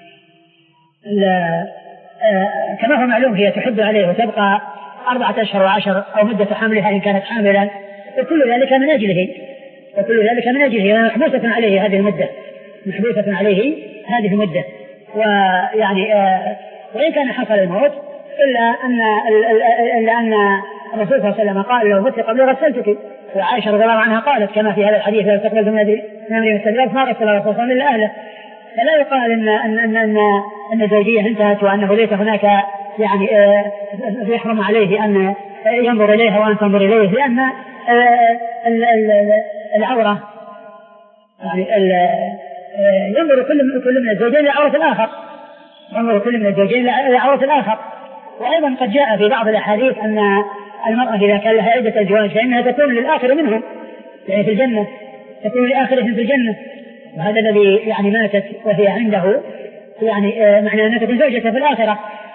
آه كما هو معلوم هي تحب عليه وتبقى أربعة أشهر وعشر أو مدة حملها إن كانت حاملا وكل ذلك من أجله وكل ذلك من أجله محبوسة عليه هذه المدة محبوسة عليه هذه المدة ويعني آه وإن كان حصل الموت إلا أن إلا أن الرسول صلى الله عليه وسلم قال لو مت قبل غسلتك وعائشة رضي الله عنها قالت كما في هذا الحديث لا تقبل من أمر مستدرك ما غسل الرسول صلى الله عليه وسلم إلا أهله. فلا يقال إن أن أن أن, أن الزوجية انتهت وأنه ليس هناك يعني آه يحرم عليه أن ينظر إليها وأن تنظر إليه لأن آه العورة يعني ينظر كل كل من الزوجين لعورة الآخر ينظر كل من الزوجين لعورة الآخر. وأيضا قد جاء في بعض الأحاديث أن المرأة إذا كان لها عدة أزواج فإنها تكون للآخر منهم يعني في الجنة تكون لآخرهم في الجنة وهذا الذي يعني ماتت وهي عنده يعني آه معنى أنها تكون زوجته في الآخرة.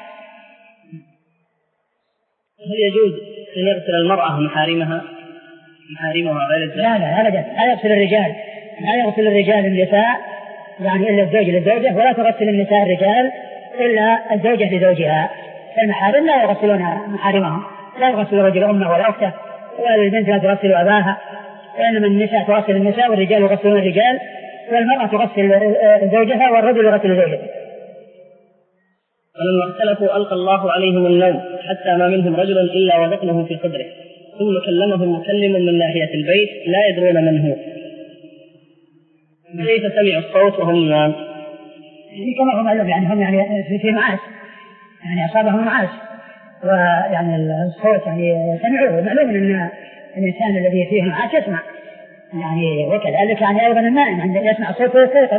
هل يجوز أن يغسل المرأة محارمها محارمها غير الزوج؟ لا لا أبدا لا يغسل الرجال لا يغسل الرجال النساء يعني إلا الزوج للزوجة ولا تغسل النساء الرجال إلا الزوجة لزوجها. المحارم لا يغسلون محارمهم لا يغسل الرجل أمه ولا أخته والبنت لا تغسل أباها وإنما النساء تغسل النساء والرجال يغسلون الرجال والمرأة تغسل زوجها والرجل يغسل زوجته. ولما اختلفوا ألقى الله عليهم النوم حتى ما منهم رجل إلا وبطنه في صدره ثم كلمهم مكلم من ناحية البيت لا يدرون من هو كيف سمعوا الصوت وهم نيام؟ كما هو معلوم يعني هم يعني في معاش يعني أصابهم معاش ويعني الصوت يعني سمعوه معلوم أن الإنسان الذي فيه معاش يسمع يعني وكذلك يعني أيضا النائم عند يسمع صوته ويستيقظ.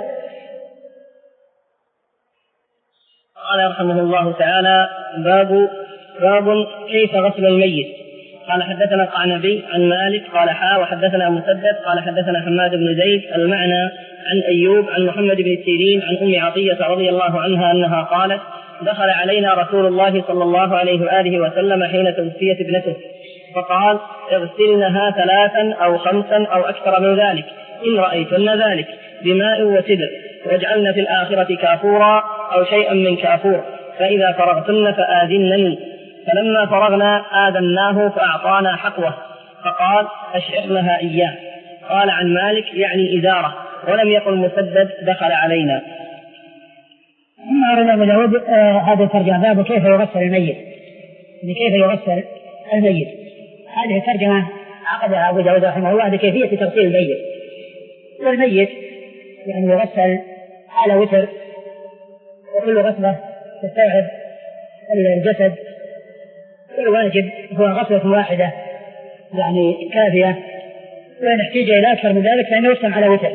قال رحمه الله تعالى باب باب كيف غسل الميت. قال حدثنا القعنبي عن مالك قال حا وحدثنا مسدد قال حدثنا حماد بن زيد المعنى عن أيوب عن محمد بن سيرين عن أم عطية رضي الله عنها أنها قالت دخل علينا رسول الله صلى الله عليه وآله وسلم حين توفيت ابنته فقال اغسلنها ثلاثا أو خمسا أو أكثر من ذلك إن رأيتن ذلك بماء وسدر واجعلن في الآخرة كافورا أو شيئا من كافور فإذا فرغتن فآذنني. فلما فرغنا آذناه فأعطانا حقوه فقال أشعرنها إياه. قال عن مالك يعني إزارة ولم يقل مسدد دخل علينا. أما أرد أبو داود آه هذا الترجمة باب كيف يغسل الميت كيف يغسل الميت. هذه الترجمة عقدها أبو داود رحمه الله بكيفية تغسيل الميت. والميت يعني يغسل على وتر وكل غسلة تستوعب الجسد والواجب هو غسلة واحدة يعني كافية وإن احتاج إلى أكثر من ذلك فإنه يقسم على وتر.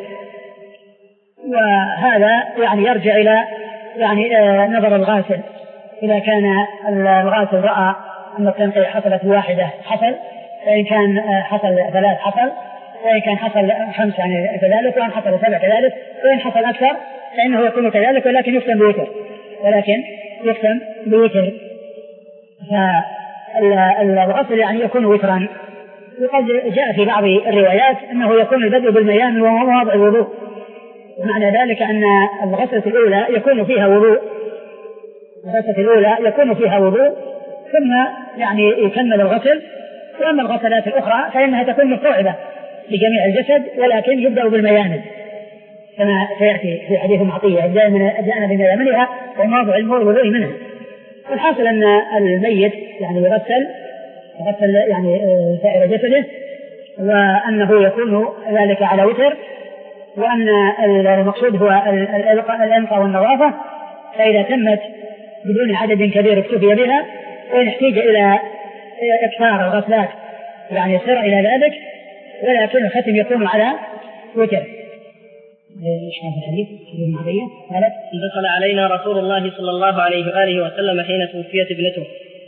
وهذا يعني يرجع إلى يعني آه نظر الغاسل إذا كان الغاسل رأى أن التنقية حصلت واحدة حصل وإن كان آه حصل ثلاث حصل وإن كان حصل خمس يعني كذلك وإن حصل سبع كذلك وإن حصل أكثر فإنه يكون كذلك ولكن يقسم بوتر ولكن يقسم بوتر. فالغسل يعني يكون وترا. وقد جاء في بعض الروايات أنه يكون البدء بالميامن ومواضع الوضوء معنى ذلك أن الغسلة الأولى يكون فيها وضوء الغسلة الأولى يكون فيها وضوء ثم يعني يكمل الغسل. وأما الغسلات الأخرى فإنها تكون مستوعبة لجميع الجسد ولكن يبدأ بالميامن كما سيأتي في حديث معطية أبدأنا بميامنها ومواضع الوضوء منها. والحاصل أن الميت يعني يغسل يغسل يعني سائر جسده وأنه يكون ذلك على وتر وأن المقصود هو الإنقاء والنظافة فإذا تمت بدون عدد كبير اكتفي بها، وإن احتاج إلى إكثار الغسلات يعني يصير إلى ذلك، ولكن الختم يكون على وتر. ايش هذا الحديث؟ قالت: دخل علينا رسول الله صلى الله عليه وآله وسلم حين توفيت ابنته.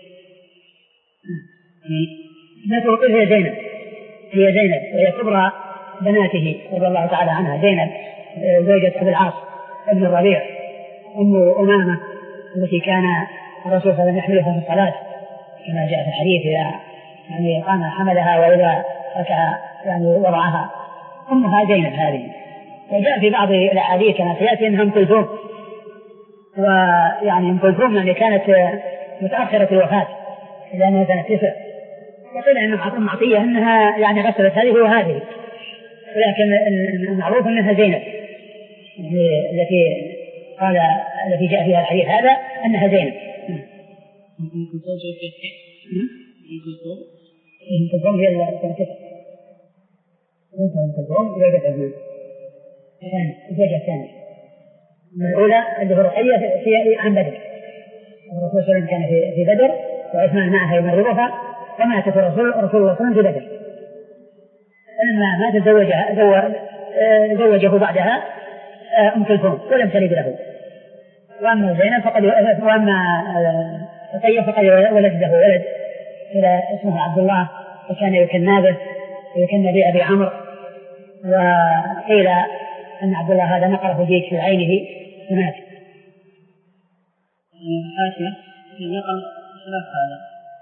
ابنته هي زينب، هي زينب وهي كبرى بناته رضي الله تعالى عنها، زينب زوجة أبي العاص ابن الربيع أم أمامة التي كان الرسول صلى الله عليه وسلم يحملها في الصلاة كما جاء في الحديث، إذا يعني قام حملها وإذا ركع يعني وضعها. أمها زينب هذه. وجاء في بعض الأحاديث كما سيأتي أنها أم كلثوم، ويعني أم كلثوم يعني كانت متأخرة الوفاة لأنها سنة تسع، وقيل أنها معطية أنها يعني غسلت هذه وهذه، ولكن المعروف أنها زينب التي قال التي جاء فيها الحديث هذا أنها زينب. أم كلثوم توفيت أم كلثوم أم كلثوم هي سنة تسع. أم كلثوم زوجة ابنه الثاني، الزوجة الثانية. الأولى اللي هو رقية في عن بدر، الرسول صلى الله عليه وسلم كان في بدر وعثمان معها يمرضها، فماتت الرسول رسول الله صلى الله عليه وسلم في بدر. فلما مات زوجها زوجه بعدها أم كلثوم ولم تلد له. وأما زينب فقد وأما رقية فقد ولد له ولد إلى اسمه عبد الله، وكان يكنى به يكنى بأبي عمرو. وقيل أن عبد الله هذا نقر فجيج في عينه ومات. حاشية في نقل خلاف هذا،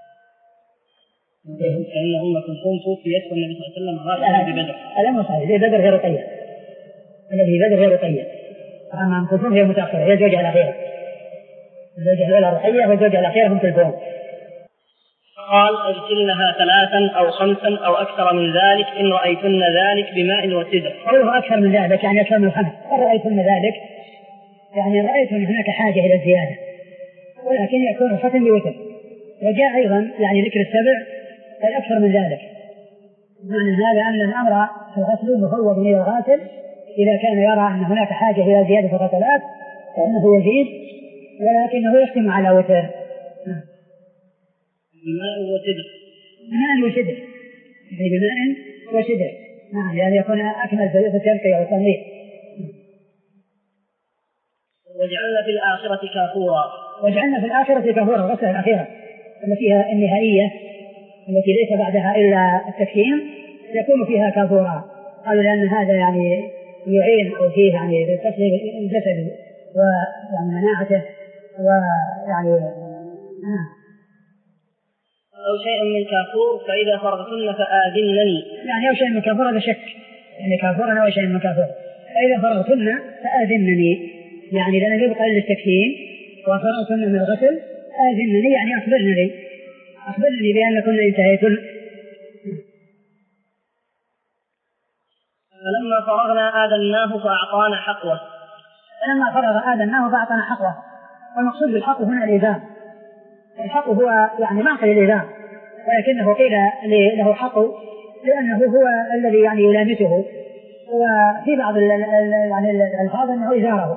فإن أم كلثوم توفيت والنبي صلى الله عليه وسلم غسلها في بدر. هذا مو صحيح، زي بدر هي رقية، الذي بدر هي رقية، أما أم كلثوم هي متأخرة، هي زوجها الأخيرة، زوجها الأولى رقية وزوجها الأخيرة أم كلثوم. قال: اغسلنها ثلاثا أو خمسا أو أكثر من ذلك إن رأيتن ذلك بماء وسدر. قوله أكثر من ذلك يعني أكثر من خمس، إن رأيتن ذلك يعني رأيت أن هناك حاجة إلى الزيادة، ولكن يكون الختم بوتر. وجاء أيضا يعني ذكر السبع أي أكثر من ذلك، معنى هذا أن الأمر في الغسل مفوض إلى الغاسل، إذا كان يرى أن هناك حاجة إلى زيادة الغسلات فإنه يزيد، ولكنه يختم على وتر. بماء وسدر. بماء وسدر، يعني بماء وسدر، نعم، يعني يكون أكمل في الترقية والتنظيف. وجعلنا في الآخرة كافورا. وجعلنا في الآخرة كافورا، الغسلة الأخيرة التي هي النهائية التي ليس بعدها إلا التكفين يكون فيها كافورا. قالوا لأن هذا يعني يعين أو فيه يعني بغسل الجسد ويعني مناعته ويعني نعم. أو شيء من كافور فإذا فرغتن فآذنني، يعني أو شيء من كافور هذا شك، يعني كافورا أو شيء من كافور. فإذا فرغتن فآذنني، يعني لأن يبقى للتكفين وفرغتن من الغسل آذنني يعني أخبرني أخبرني بأن كن انتهيتن. فلما فرغنا آذناه فأعطانا حقوه. فلما فرغ آذناه فأعطانا حقوه، والمقصود بالحق هنا الإذان. الحق هو يعني معقل الإذان، ولكنه قيل له حق لأنه هو الذي يعني يلامسه، وفي بعض يعني الألفاظ أنه إزاره.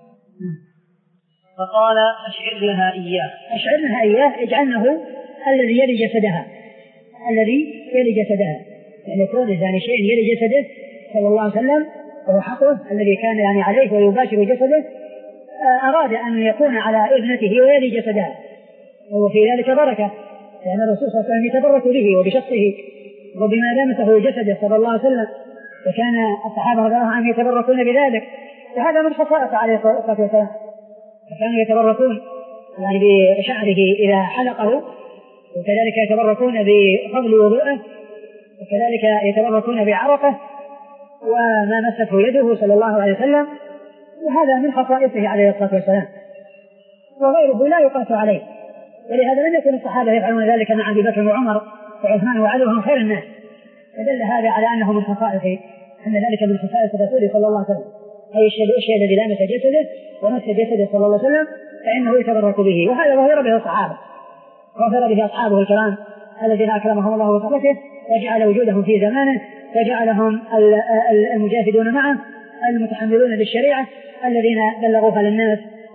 فقال: أشعرنها إياه. أشعرنها إياه، اجعلنه الذي يلي جسدها، الذي يلي جسدها، يعني كون يعني شيء يلي جسده صلى الله عليه وسلم وهو حقه الذي كان يعني عليه ويباشر جسده، أراد أن يكون على ابنته ويلي جسدها، وفي ذلك بركة، لأن الرسول صلى الله عليه وسلم يتبرك به وبشخصه وبما لامسه جسده صلى الله عليه وسلم، وكان الصحابة رضي الله عنهم يتبركون بذلك، وهذا من خصائص عليه الصلاة والسلام، كانوا يتبركون يعني بشعره إذا حلقه، وكذلك يتبركون بفضل وضوءه، وكذلك يتبركون بعرقه وما مسته يده صلى الله عليه وسلم، وهذا من خصائصه عليه الصلاة والسلام، وغيره لا يقاس عليه. ولهذا لم يكن الصحابة يفعلون ذلك مع أبي بكر وعمر وعثمان وعلي وهم خير الناس، فدل هذا على أنه من خصائصه، أن ذلك من خصائص الرسول صلى الله عليه وسلم، أي الشيء الذي لامس جسده ومس جسده صلى الله عليه وسلم فإنه يتبرك به، وهذا ظهر به الصحابة وظهر به أصحابه الكرام الذين أكرمهم الله بصحبته وجعل وجودهم في زمانه، وجعلهم المجاهدون معه المتحملون للشريعة الذين بلغوها للناس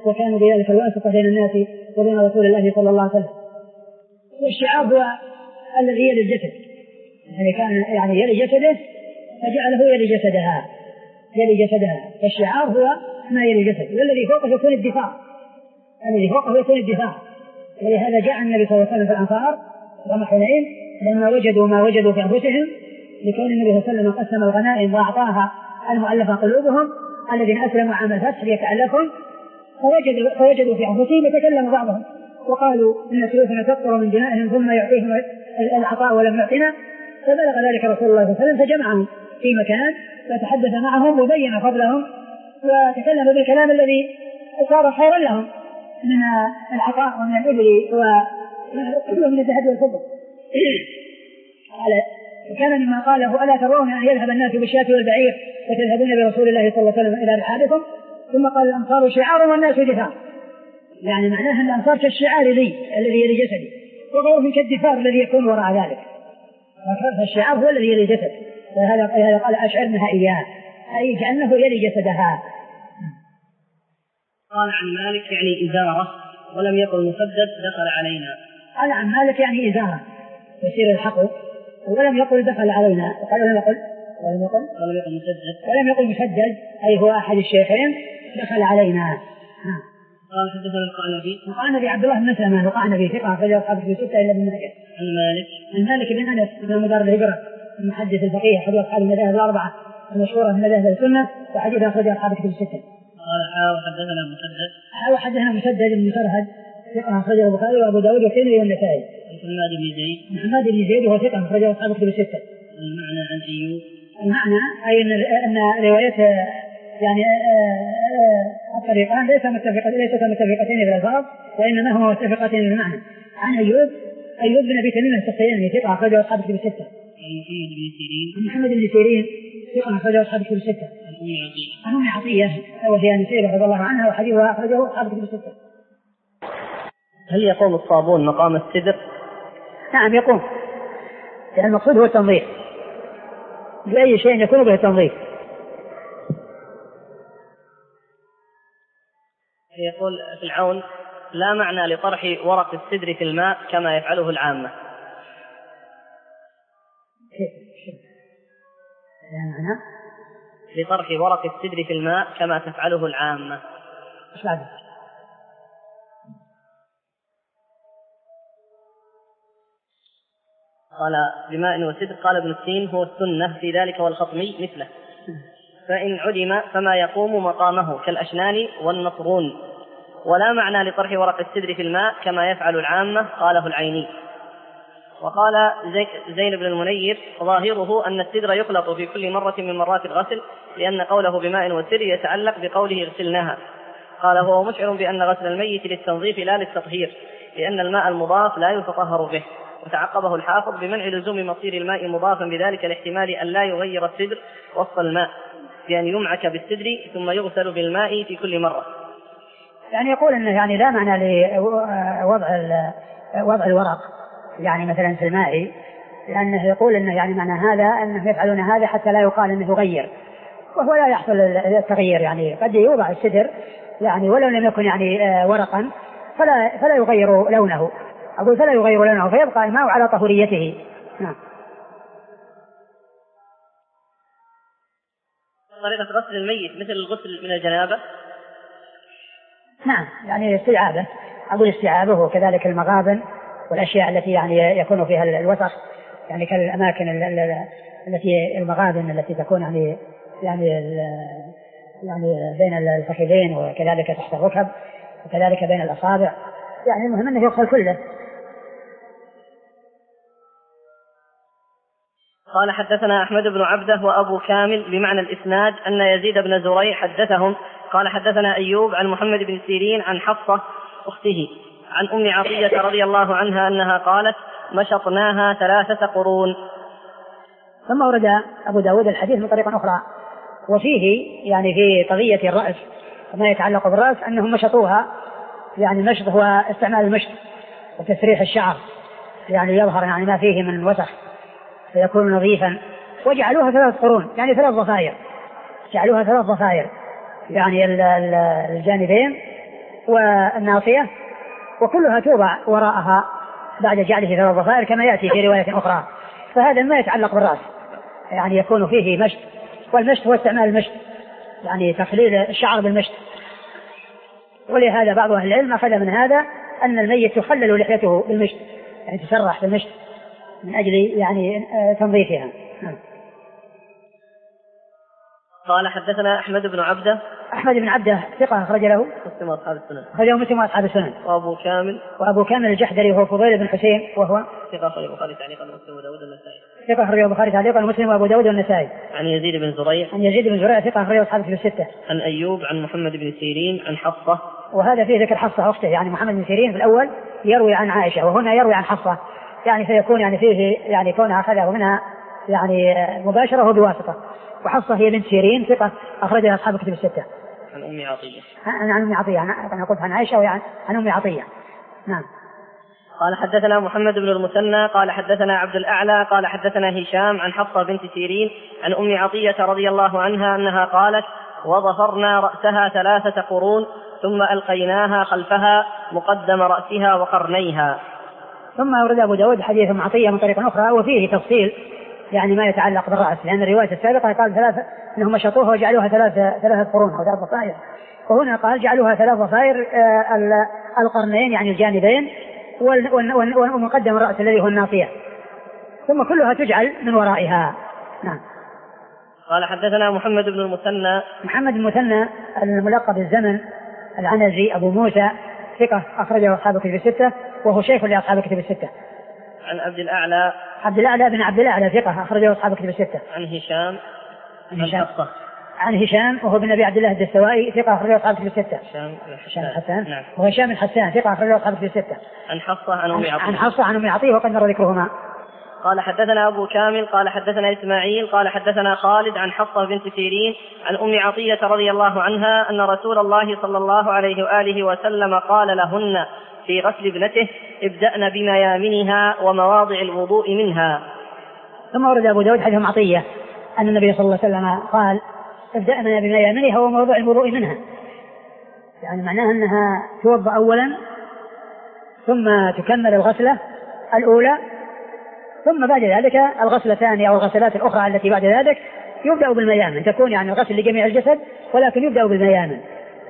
وكانوا بذلك الواسطة بين الناس وبين رسول الله صلى الله عليه وسلم. والشعار هو الذي يلي الجسد، يعني كان يعني يلي جسده فجعله يلي جسدها يلي جسدها فالشعار هو ما يلي الجسد، والذي فوقه يكون الدفاع الذي فوقه يكون الدفاع ولهذا جاء النبي صلى الله عليه وسلم في الأنصار يوم حنين لما وجدوا ما وجدوا في أنفسهم، لكون النبي صلى الله عليه وسلم قسم الغنائم وأعطاها المؤلفة قلوبهم الذين أسلموا عام الفتح ليتألفهم، فوجدوا, فوجدوا في أنفسهم يتكلم بعضهم وقالوا إن سيوفنا تقطر من دمائهم ثم يعطيهم العطاء ولم يعطنا، فبلغ ذلك رسول الله صلى الله عليه وسلم فجمعهم في مكان وتحدث معهم وبين فضلهم وتكلم بالكلام الذي صار خيرا لهم من العطاء ومن الإبل ومن الذهب والفضة. وكان مما قاله ألا ترون أن يذهب الناس بالشاة والبعير وتذهبون برسول الله صلى الله عليه وسلم إلى رحابكم؟ ثم قال الأنصار شعار والناس دثار، يعني معناها أن الأنصار كالشعار لي الذي يلي جسدي وغيرهم كالدثار الذي يكون وراء ذلك، فالشعار هو الذي يلي جسد، وهذا قال أشعرنها إياه أي كأنه يلي جسدها. قال عن مالك يعني إزارة ولم يقل مسدد دخل علينا. قال عن مالك يعني إزارة يصير الحق ولم يقل دخل علينا، وقال ولم يقل ولم يقل ولم يقل مسدد ولم يقل مسدد أي هو أحد الشيخين دخل علينا. قال حدثنا القعنبي القعنبي عبد الله بن مسلمة القعنبي ثقة أخرج أصحابه في ستة إلا ابن ماجه. عن مالك عن مالك بن أنس بن مدار الهجرة المحدث الفقيه أحد أصحاب المذاهب الأربعة المشهورة من مذاهب السنة وحديث أخرج أصحابه في الستة. قال حاول حدثنا مسدد حاول حدثنا مسدد بن مسرهد ثقة أخرجه البخاري وأبو داود والترمذي والنسائي. محمد بن زيد محمد بن زيد وهو ثقة أخرجه أصحابه في الستة. المعنى عن أيوب المعنى أي أن أن روايته يعني الطريقان ليس متفقة ليس متفقتين في الألفاظ وإنما هما متفقتين في المعنى. عن أيوب أيوب بن أبي تميم السختياني ثقة أخرجه أصحابه في الستة. محمد بن سيرين محمد بن سيرين ثقة أخرجه أصحابه في الستة. عن أم عطية وهي نسيبة رضي الله عنها وحديثها أخرجه أصحابه في الستة. هل يقوم الصابون مقام السدر؟ نعم يقوم، يعني المقصود هو التنظيف بأي شيء يكون به التنظيف. يقول في العون لا معنى لطرح ورق السدر في الماء كما يفعله العامة. لا معنى لطرح ورق السدر في الماء كما تفعله العامة. قال بماء وسدر. قال ابن السين هو السنة في ذلك والخطمي مثله، فإن علم فما يقوم مقامه كالأشنان والنطرون. ولا معنى لطرح ورق السدر في الماء كما يفعل العامة قاله العيني. وقال زي زين بن المنير ظاهره أن السدر يخلط في كل مرة من مرات الغسل لأن قوله بماء وسدر يتعلق بقوله اغسلناها. قال هو مشعر بأن غسل الميت للتنظيف لا للتطهير لأن الماء المضاف لا يتطهر به. وتعقبه الحافظ بمنع لزوم مصير الماء مضافا بذلك الاحتمال أن لا يغير السدر وسط الماء بأن يمعك بالسدر ثم يغسل بالماء في كل مرة. يعني يقول أنه يعني لا معنى لوضع وضع الورق يعني مثلا في الماء، لأنه يقول أنه يعني معنى هذا أنه يفعلون هذا حتى لا يقال أنه يغير، وهو لا يحصل التغيير، يعني قد يوضع السدر يعني ولو لم يكن يعني ورقا فلا فلا يغير لونه، أقول فلا يغير لونه فيبقى الماء على طهوريته. نعم. طريقة غسل الميت مثل الغسل من الجنابة؟ نعم، يعني استيعابه، أقول استيعابه، وكذلك المغابن والأشياء التي يعني يكون فيها الوسخ، يعني كالأماكن التي المغابن التي تكون يعني يعني يعني بين الفخذين وكذلك تحت الركب وكذلك بين الأصابع، يعني المهم أنه يغسل كله. قال حدثنا أحمد بن عبده وأبو كامل بمعنى الإسناد أن يزيد بن زريع حدثهم قال حدثنا أيوب عن محمد بن سيرين عن حفصة أخته عن أم عطية رضي الله عنها أنها قالت مشطناها ثلاثة قرون. ثم ورد أبو داود الحديث من طريق أخرى وفيه يعني في قضية الرأس ما يتعلق بالرأس أنهم مشطوها، يعني المشط هو استعمال المشط وتسريح الشعر يعني يظهر يعني ما فيه من وسخ فيكون نظيفا، وجعلوها ثلاث قرون يعني ثلاث ضفائر، جعلوها ثلاث ضفائر يعني الجانبين والناصية، وكلها توضع وراءها بعد جعله ثلاث ضفائر كما يأتي في رواية أخرى. فهذا ما يتعلق بالرأس، يعني يكون فيه مشط، والمشط هو استعمال المشط، يعني تقليل الشعر بالمشط. ولهذا بعض أهل العلم أخذ من هذا أن الميت يخلل لحيته بالمشط، يعني تسرح بالمشط من أجل يعني تنظيفها. قال حدثنا أحمد بن عبده. أحمد بن عبده ثقة أخرج له مسلم وأصحاب السنن. أخرجه مسلم وأصحاب السنن. وأبو كامل. وأبو كامل الجحدري هو فضيل بن حسين وهو ثقة أخرجه البخاري تعليقا ومسلم وداود والنسائي. ثقة أخرجه البخاري تعليقا ومسلم وأبو داود والنسائي. عن يزيد بن زريع. عن يزيد بن زريع ثقة أخرجه أصحاب الكتب الستة. عن أيوب عن محمد بن سيرين عن حفصة. وهذا فيه ذكر حفصة أخته، يعني محمد بن سيرين في الأول يروي عن عائشة وهنا يروي عن حفصة، يعني فيكون يعني فيه يعني كونها أخذه منها يعني مباشرة وبواسطة. وحفصة هي بنت سيرين ثقة أخرجها أصحاب الكتب الستة. عن أم عطية. عن أم عطية، أنا قلت عن عائشة وعن عن أم عطية. نعم. قال حدثنا محمد بن المثنى قال حدثنا عبد الأعلى قال حدثنا هشام عن حفصة بنت سيرين عن أم عطية رضي الله عنها أنها قالت: وضفرنا رأسها ثلاثة قرون ثم ألقيناها خلفها مقدم رأسها وقرنيها. ثم أورد أبو داود حديث أم عطية من طريق أخرى وفيه تفصيل يعني ما يتعلق بالرأس، لأن الرواية السابقة قال ثلاثة أنهم مشطوها وجعلوها ثلاثة ثلاثة قرون أو ثلاث ضفائر، وهنا قال جعلوها ثلاث ضفائر القرنين يعني الجانبين ومقدم الرأس الذي هو الناصية، ثم كلها تجعل من ورائها. نعم. قال حدثنا محمد بن المثنى. محمد بن المثنى الملقب الزمن العنزي أبو موسى ثقة أخرجه أصحاب الكتب الستة وهو شيخ لأصحاب الكتب الستة. عن عبد الأعلى. عبد الأعلى بن عبد الأعلى ثقة أخرجه أصحاب الكتب الستة. عن هشام. عن هشام. عن هشام وهو بن أبي عبد الله الدستوائي ثقة أخرجه أصحاب الكتب الستة. هشام الحسان. نعم. وهشام الحسان ثقة أخرجه أصحاب الكتب الستة. عن حفصة عن أم عطية. عن حفصة عن أم عطية وقد مر ذكرهما. قال حدثنا أبو كامل قال حدثنا إسماعيل قال حدثنا خالد عن حفصة بنت سيرين عن أم عطية رضي الله عنها أن رسول الله صلى الله عليه وآله وسلم قال لهن في غسل ابنته: ابدأن بميامنها ومواضع الوضوء منها. ثم ورد أبو داود حديث أم عطية أن النبي صلى الله عليه وسلم قال: ابدأن بميامنها ومواضع الوضوء منها، يعني معناها أنها توضأ أولا ثم تكمل الغسلة الأولى، ثم بعد ذلك الغسلة الثانية أو الغسلات الأخرى التي بعد ذلك يبدأ بالميامن، تكون يعني الغسل لجميع الجسد ولكن يبدأ بالميامن،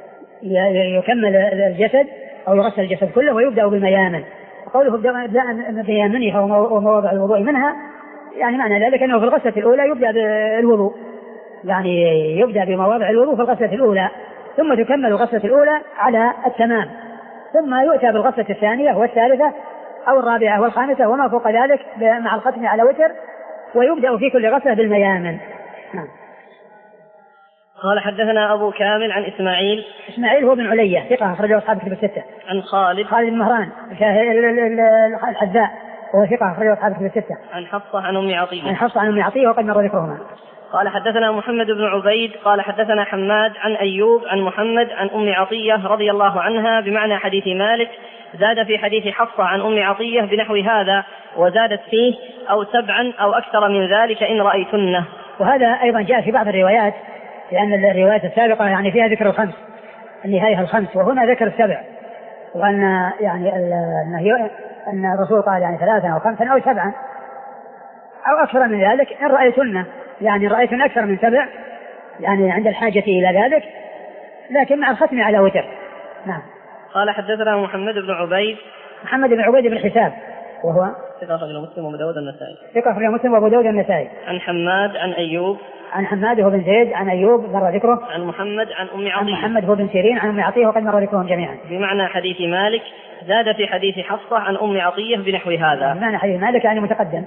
يكمل الجسد أو يغسل الجسد كله ويبدأ بالميامن. وقوله ابدأ بميامنها ومواضع الوضوء منها يعني معنى ذلك أنه في الغسلة الأولى يبدأ بالوضوء، يعني يبدأ بمواضع الوضوء في الغسلة الأولى ثم تكمل الغسلة الأولى على التمام، ثم يؤتى بالغسلة الثانية والثالثة أو الرابعة والخامسة وما فوق ذلك مع الختم على وتر، ويبدأ في كل غسلة بالميامن. نعم. قال حدثنا أبو كامل عن إسماعيل. إسماعيل هو بن علية ثقة أخرجه أصحاب الكتب الستة. عن خالد. خالد بن مهران الحذاء وهو ثقة أخرجه أصحاب الكتب الستة. عن حفصة عن أم عطية. عن حفصة عن أم عطية وقد مر ذكرهما. قال حدثنا محمد بن عبيد قال حدثنا حماد عن أيوب عن محمد عن أم عطية رضي الله عنها بمعنى حديث مالك، زاد في حديث حفصة عن أم عطية بنحو هذا وزادت فيه أو سبعا أو أكثر من ذلك إن رأيتنه. وهذا أيضا جاء في بعض الروايات، لأن الروايات السابقة يعني فيها ذكر الخمس النهاية الخمس، وهنا ذكر السبع، وأن يعني أن الرسول قال يعني ثلاثا أو خمسا أو سبعا أو أكثر من ذلك إن رأيتن، يعني رأيتن أكثر من سبع يعني عند الحاجة إلى ذلك، لكن مع الختم على وتر. نعم. قال حدثنا محمد بن عبيد. محمد بن عبيد بن حساب وهو ثقة أخرجه مسلم وأبو داود النسائي. ثقة أخرجه مسلم وأبو داود النسائي. عن حماد عن أيوب. عن حماد هو بن زيد عن أيوب مر ذكره. عن محمد عن أم عطية. عن محمد هو بن سيرين عن أم عطية وقد مر ذكرهم جميعا. بمعنى حديث مالك، زاد في حديث حفصة عن أم عطية بنحو هذا. بمعنى حديث مالك يعني متقدم.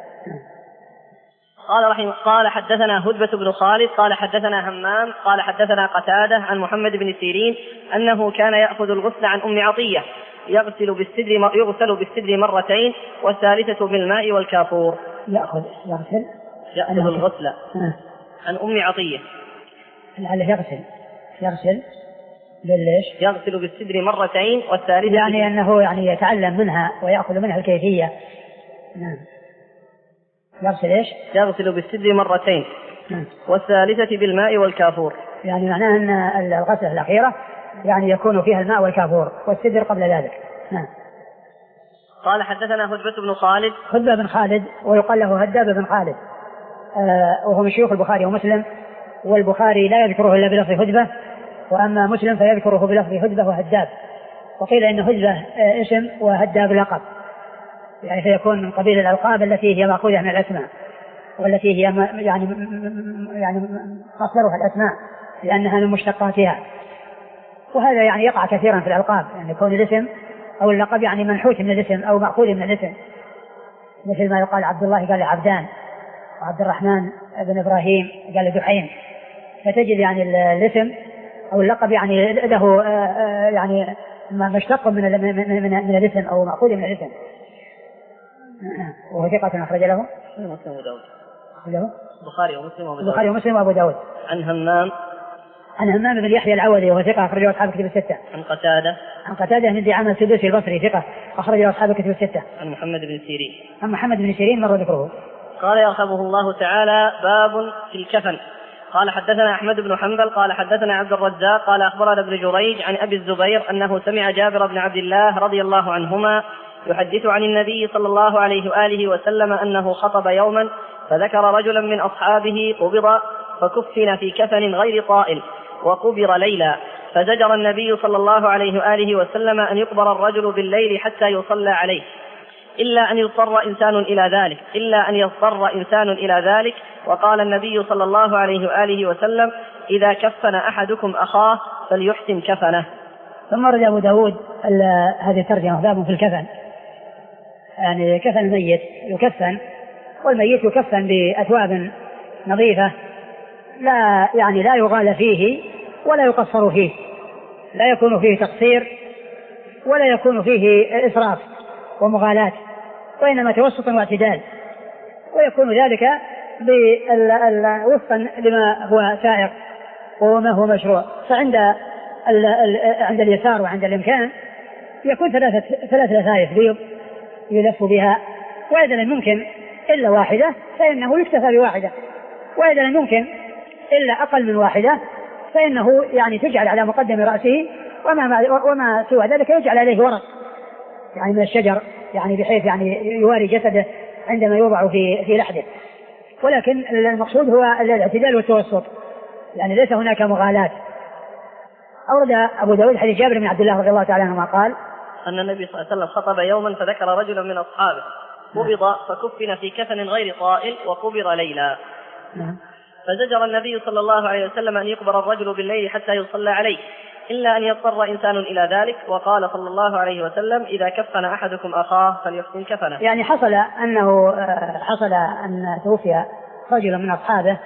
قال رحمه قال حدثنا هدبة بن خالد قال حدثنا همام قال حدثنا قتادة عن محمد بن سيرين أنه كان يأخذ الغسل عن أم عطية يغسل بالسدر يغسل بالسدر مرتين والثالثة بالماء والكافور. يأخذ يغسل يأخذ الغسل عن أم عطية. لعله يغسل يغسل بالليش يغسل بالسدر مرتين والثالثة يعني أنه يعني يتعلم منها ويأخذ منها الكيفية. نعم. يغسل إيش؟ يغسل بالسدر مرتين. نعم. والثالثة بالماء والكافور. يعني معناه أن الغسلة الأخيرة يعني يكون فيها الماء والكافور والسدر قبل ذلك. نعم. قال حدثنا هدبة بن خالد. هدبة بن خالد ويقال له هداب بن خالد، آه وهو من شيوخ البخاري ومسلم، والبخاري لا يذكره إلا بلفظ هدبة، وأما مسلم فيذكره بلفظ هدبة وهداب. وقيل إن هدبة آه اسم وهداب لقب، يعني فيكون من قبيل الألقاب التي هي مأخوذة من الأسماء، والتي هي يعني يعني مصدرها الأسماء لأنها من مشتقاتها. وهذا يعني يقع كثيرا في الألقاب، يعني يكون الاسم أو اللقب يعني منحوت من الاسم أو مأخوذ من الاسم، مثل ما يقال عبد الله قال لعبدان، وعبد الرحمن بن إبراهيم قال لدحين. فتجد يعني الاسم أو اللقب يعني له يعني مشتق من من من الاسم أو مأخوذ من الاسم. وهو ثقة أخرج له مسلم وأبو داود. له البخاري ومسلم وأبو داود. البخاري ومسلم وأبو داود. عن همام عن همام بن يحيى العوذي وهو ثقة أخرجه أصحاب الكتب الستة. عن قتادة عن قتادة بن دعامة السدوسي البصري ثقة أخرجه أصحاب الكتب الستة. عن محمد بن سيرين. عن محمد بن سيرين مر ذكره. قال يرحمه الله تعالى: باب في الكفن. قال حدثنا أحمد بن حنبل قال حدثنا عبد الرزاق قال أخبرنا ابن جريج عن أبي الزبير أنه سمع جابر بن عبد الله رضي الله عنهما يحدث عن النبي صلى الله عليه وآله وسلم أنه خطب يوما فذكر رجلا من أصحابه قبض فكفن في كفن غير طائل وقبر ليلا، فزجر النبي صلى الله عليه وآله وسلم أن يقبر الرجل بالليل حتى يصلى عليه، إلا أن يضطر إنسان إلى ذلك إلا أن يضطر إنسان إلى ذلك وقال النبي صلى الله عليه وآله وسلم: إذا كفن أحدكم أخاه فليحسن كفنه. ثم رد أبو داود هذه الترجمة باب في الكفن، يعني كفن الميت يكفن، والميت يكفن بأثواب نظيفة لا يعني لا يغال فيه ولا يقصر فيه، لا يكون فيه تقصير ولا يكون فيه إسراف ومغالاة، وإنما توسط واعتدال، ويكون ذلك وفقا لما هو سائق وما هو مشروع. فعند عند اليسار وعند الإمكان يكون ثلاثة ثلاث لفائف بيض يلف بها، وإذا لم يمكن إلا واحدة فإنه يكتفى بواحدة، وإذا لم يمكن إلا أقل من واحدة فإنه يعني تجعل على مقدم رأسه، وما, وما سوى ذلك يجعل عليه ورق يعني من الشجر، يعني بحيث يعني يواري جسده عندما يوضع في في لحده. ولكن المقصود هو الاعتدال والتوسط، يعني ليس هناك مغالاة. أورد أبو داود حديث جابر بن عبد الله رضي الله تعالى عنهما قال أن النبي صلى الله عليه وسلم خطب يوما فذكر رجلا من أصحابه قبض فكفن في كفن غير طائل وقبر ليلا، فزجر النبي صلى الله عليه وسلم أن يقبر الرجل بالليل حتى يصلى عليه، إلا أن يضطر إنسان إلى ذلك وقال صلى الله عليه وسلم: إذا كفن أحدكم أخاه فليحسن كفنه. يعني حصل أنه حصل أن توفي رجل من أصحابه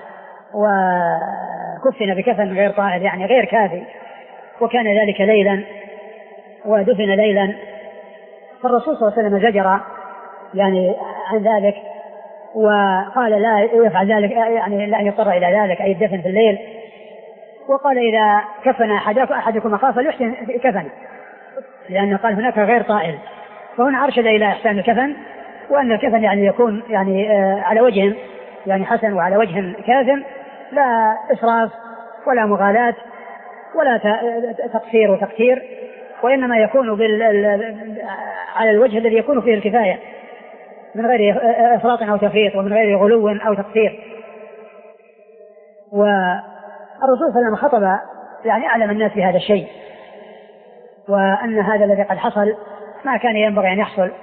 وكفن بكفن غير طائل يعني غير كافي، وكان ذلك ليلا ودفن ليلا، فالرسول صلى الله عليه وسلم زجر يعني عن ذلك وقال لا يفعل ذلك، يعني لا يضطر إلى ذلك أي الدفن في الليل، وقال: إذا كفن أحدكم أخاه فليحسن كفنه، لأنه قال هناك غير طائل، فهنا أرشد إلى إحسان الكفن، وأن الكفن يعني يكون يعني على وجه يعني حسن وعلى وجه كاف، لا إسراف ولا مغالاة ولا تقصير وتقتير، وإنما يكون على الوجه الذي يكون فيه الكفاية من غير إفراط أو تفريط ومن غير غلو أو تقصير. والرسول صلى الله عليه وسلم خطب يعني أعلم الناس بهذا الشيء، وأن هذا الذي قد حصل ما كان ينبغي أن يحصل.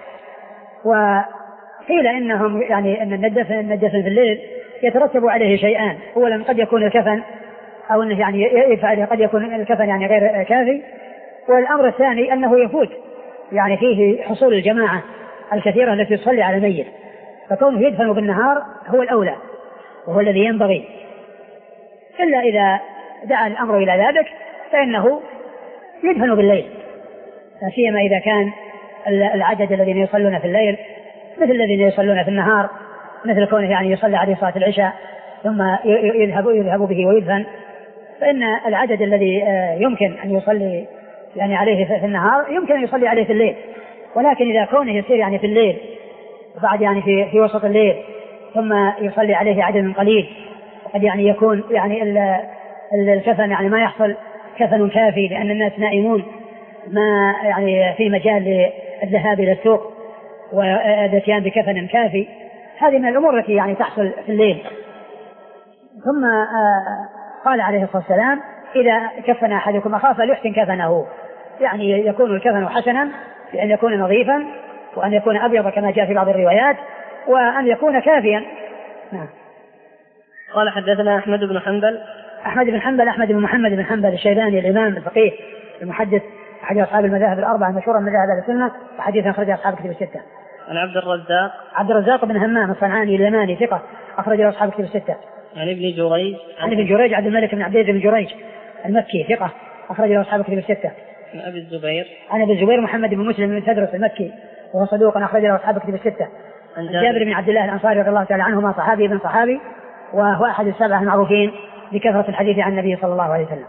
وقيل إنهم يعني أن الندفن الندفن في الليل يترتب عليه شيئان: أولا قد يكون الكفن أو أنه يعني يفعل قد يكون الكفن يعني غير كافي، والأمر الثاني أنه يفوت يعني فيه حصول الجماعة الكثيرة التي تصلي على الميت، فكونه يدفن بالنهار هو الأولى وهو الذي ينبغي، إلا إذا دعا الأمر إلى ذلك فإنه يدفن بالليل، لا سيما إذا كان العدد الذين يصلون في الليل مثل الذين يصلون في النهار، مثل كونه يعني يصلي عليه صلاة العشاء ثم يذهب يذهب به ويدفن، فإن العدد الذي يمكن أن يصلي يعني عليه في النهار يمكن أن يصلي عليه في الليل. ولكن إذا كونه يصير يعني في الليل بعد يعني في في وسط الليل ثم يصلي عليه عدد قليل، قد يعني يكون يعني الكفن يعني ما يحصل كفن كافي لأن الناس نائمون ما يعني في مجال للذهاب إلى السوق والاتيان بكفن كافي. هذه من الأمور التي يعني تحصل في الليل. ثم قال عليه الصلاة والسلام إذا كفن أحدكم أخاه فليحسن كفنه، يعني يكون الكفن حسنا بأن يكون نظيفا وأن يكون أبيض كما جاء في بعض الروايات وأن يكون كافيا. نعم. قال حدثنا أحمد بن حنبل أحمد بن حنبل أحمد بن محمد بن حنبل الشيباني الإمام الفقيه المحدث أحد أصحاب المذاهب الأربعة المشهورة من مذاهب أهل السنة وحديث أخرجه أصحاب كتب الستة. عن عبد الرزاق عبد الرزاق بن همام الصنعاني اليماني ثقة أخرجه أصحاب كتب الستة. عن ابن جريج عن ابن جريج عبد الملك بن عبد العزيز بن جريج المكي ثقة أخرجه أصحاب كتب الستة. عن أبي الزبير عن أبي الزبير محمد بن مسلم بن تدرس المكي وهو صدوق أخرجه أصحاب كتب الستة. عن جابر بن عبد الله الأنصاري رضي الله تعالى عنهما صحابي ابن صحابي وهو أحد السبعة المعروفين بكثرة الحديث عن النبي صلى الله عليه وسلم.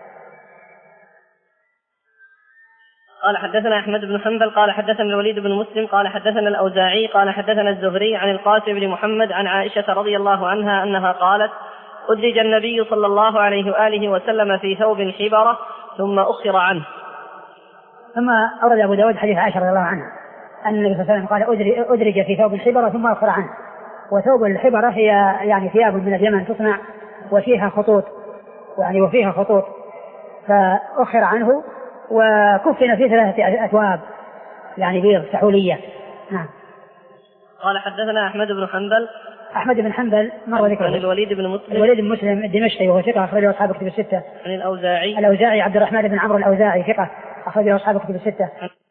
قال حدثنا أحمد بن حنبل قال حدثنا الوليد بن مسلم قال حدثنا الأوزاعي قال حدثنا الزهري عن القاسم بن محمد عن عائشة رضي الله عنها أنها قالت أدرج النبي صلى الله عليه وآله وسلم في ثوب حبرة ثم أخر عنه. ثم أورد أبو داود حديث عائشة رضي الله عنها أن النبي صلى الله عليه وسلم قال أدرج في ثوب حبرة ثم أخر عنه. وثوب الحبرة هي يعني ثياب من اليمن تصنع وفيها خطوط يعني وفيها خطوط فأخر عنه وكفن في ثلاثة أثواب يعني بيض سحولية. نعم. قال حدثنا أحمد بن حنبل أحمد بن حنبل مر ذكره. عن الوليد بن مسلم الوليد بن مسلم الدمشقي وهو ثقة أخرجه أصحاب كتب الستة. عن الأوزاعي الأوزاعي عبد الرحمن بن عمرو الأوزاعي ثقة أخرجه أصحاب كتب الستة.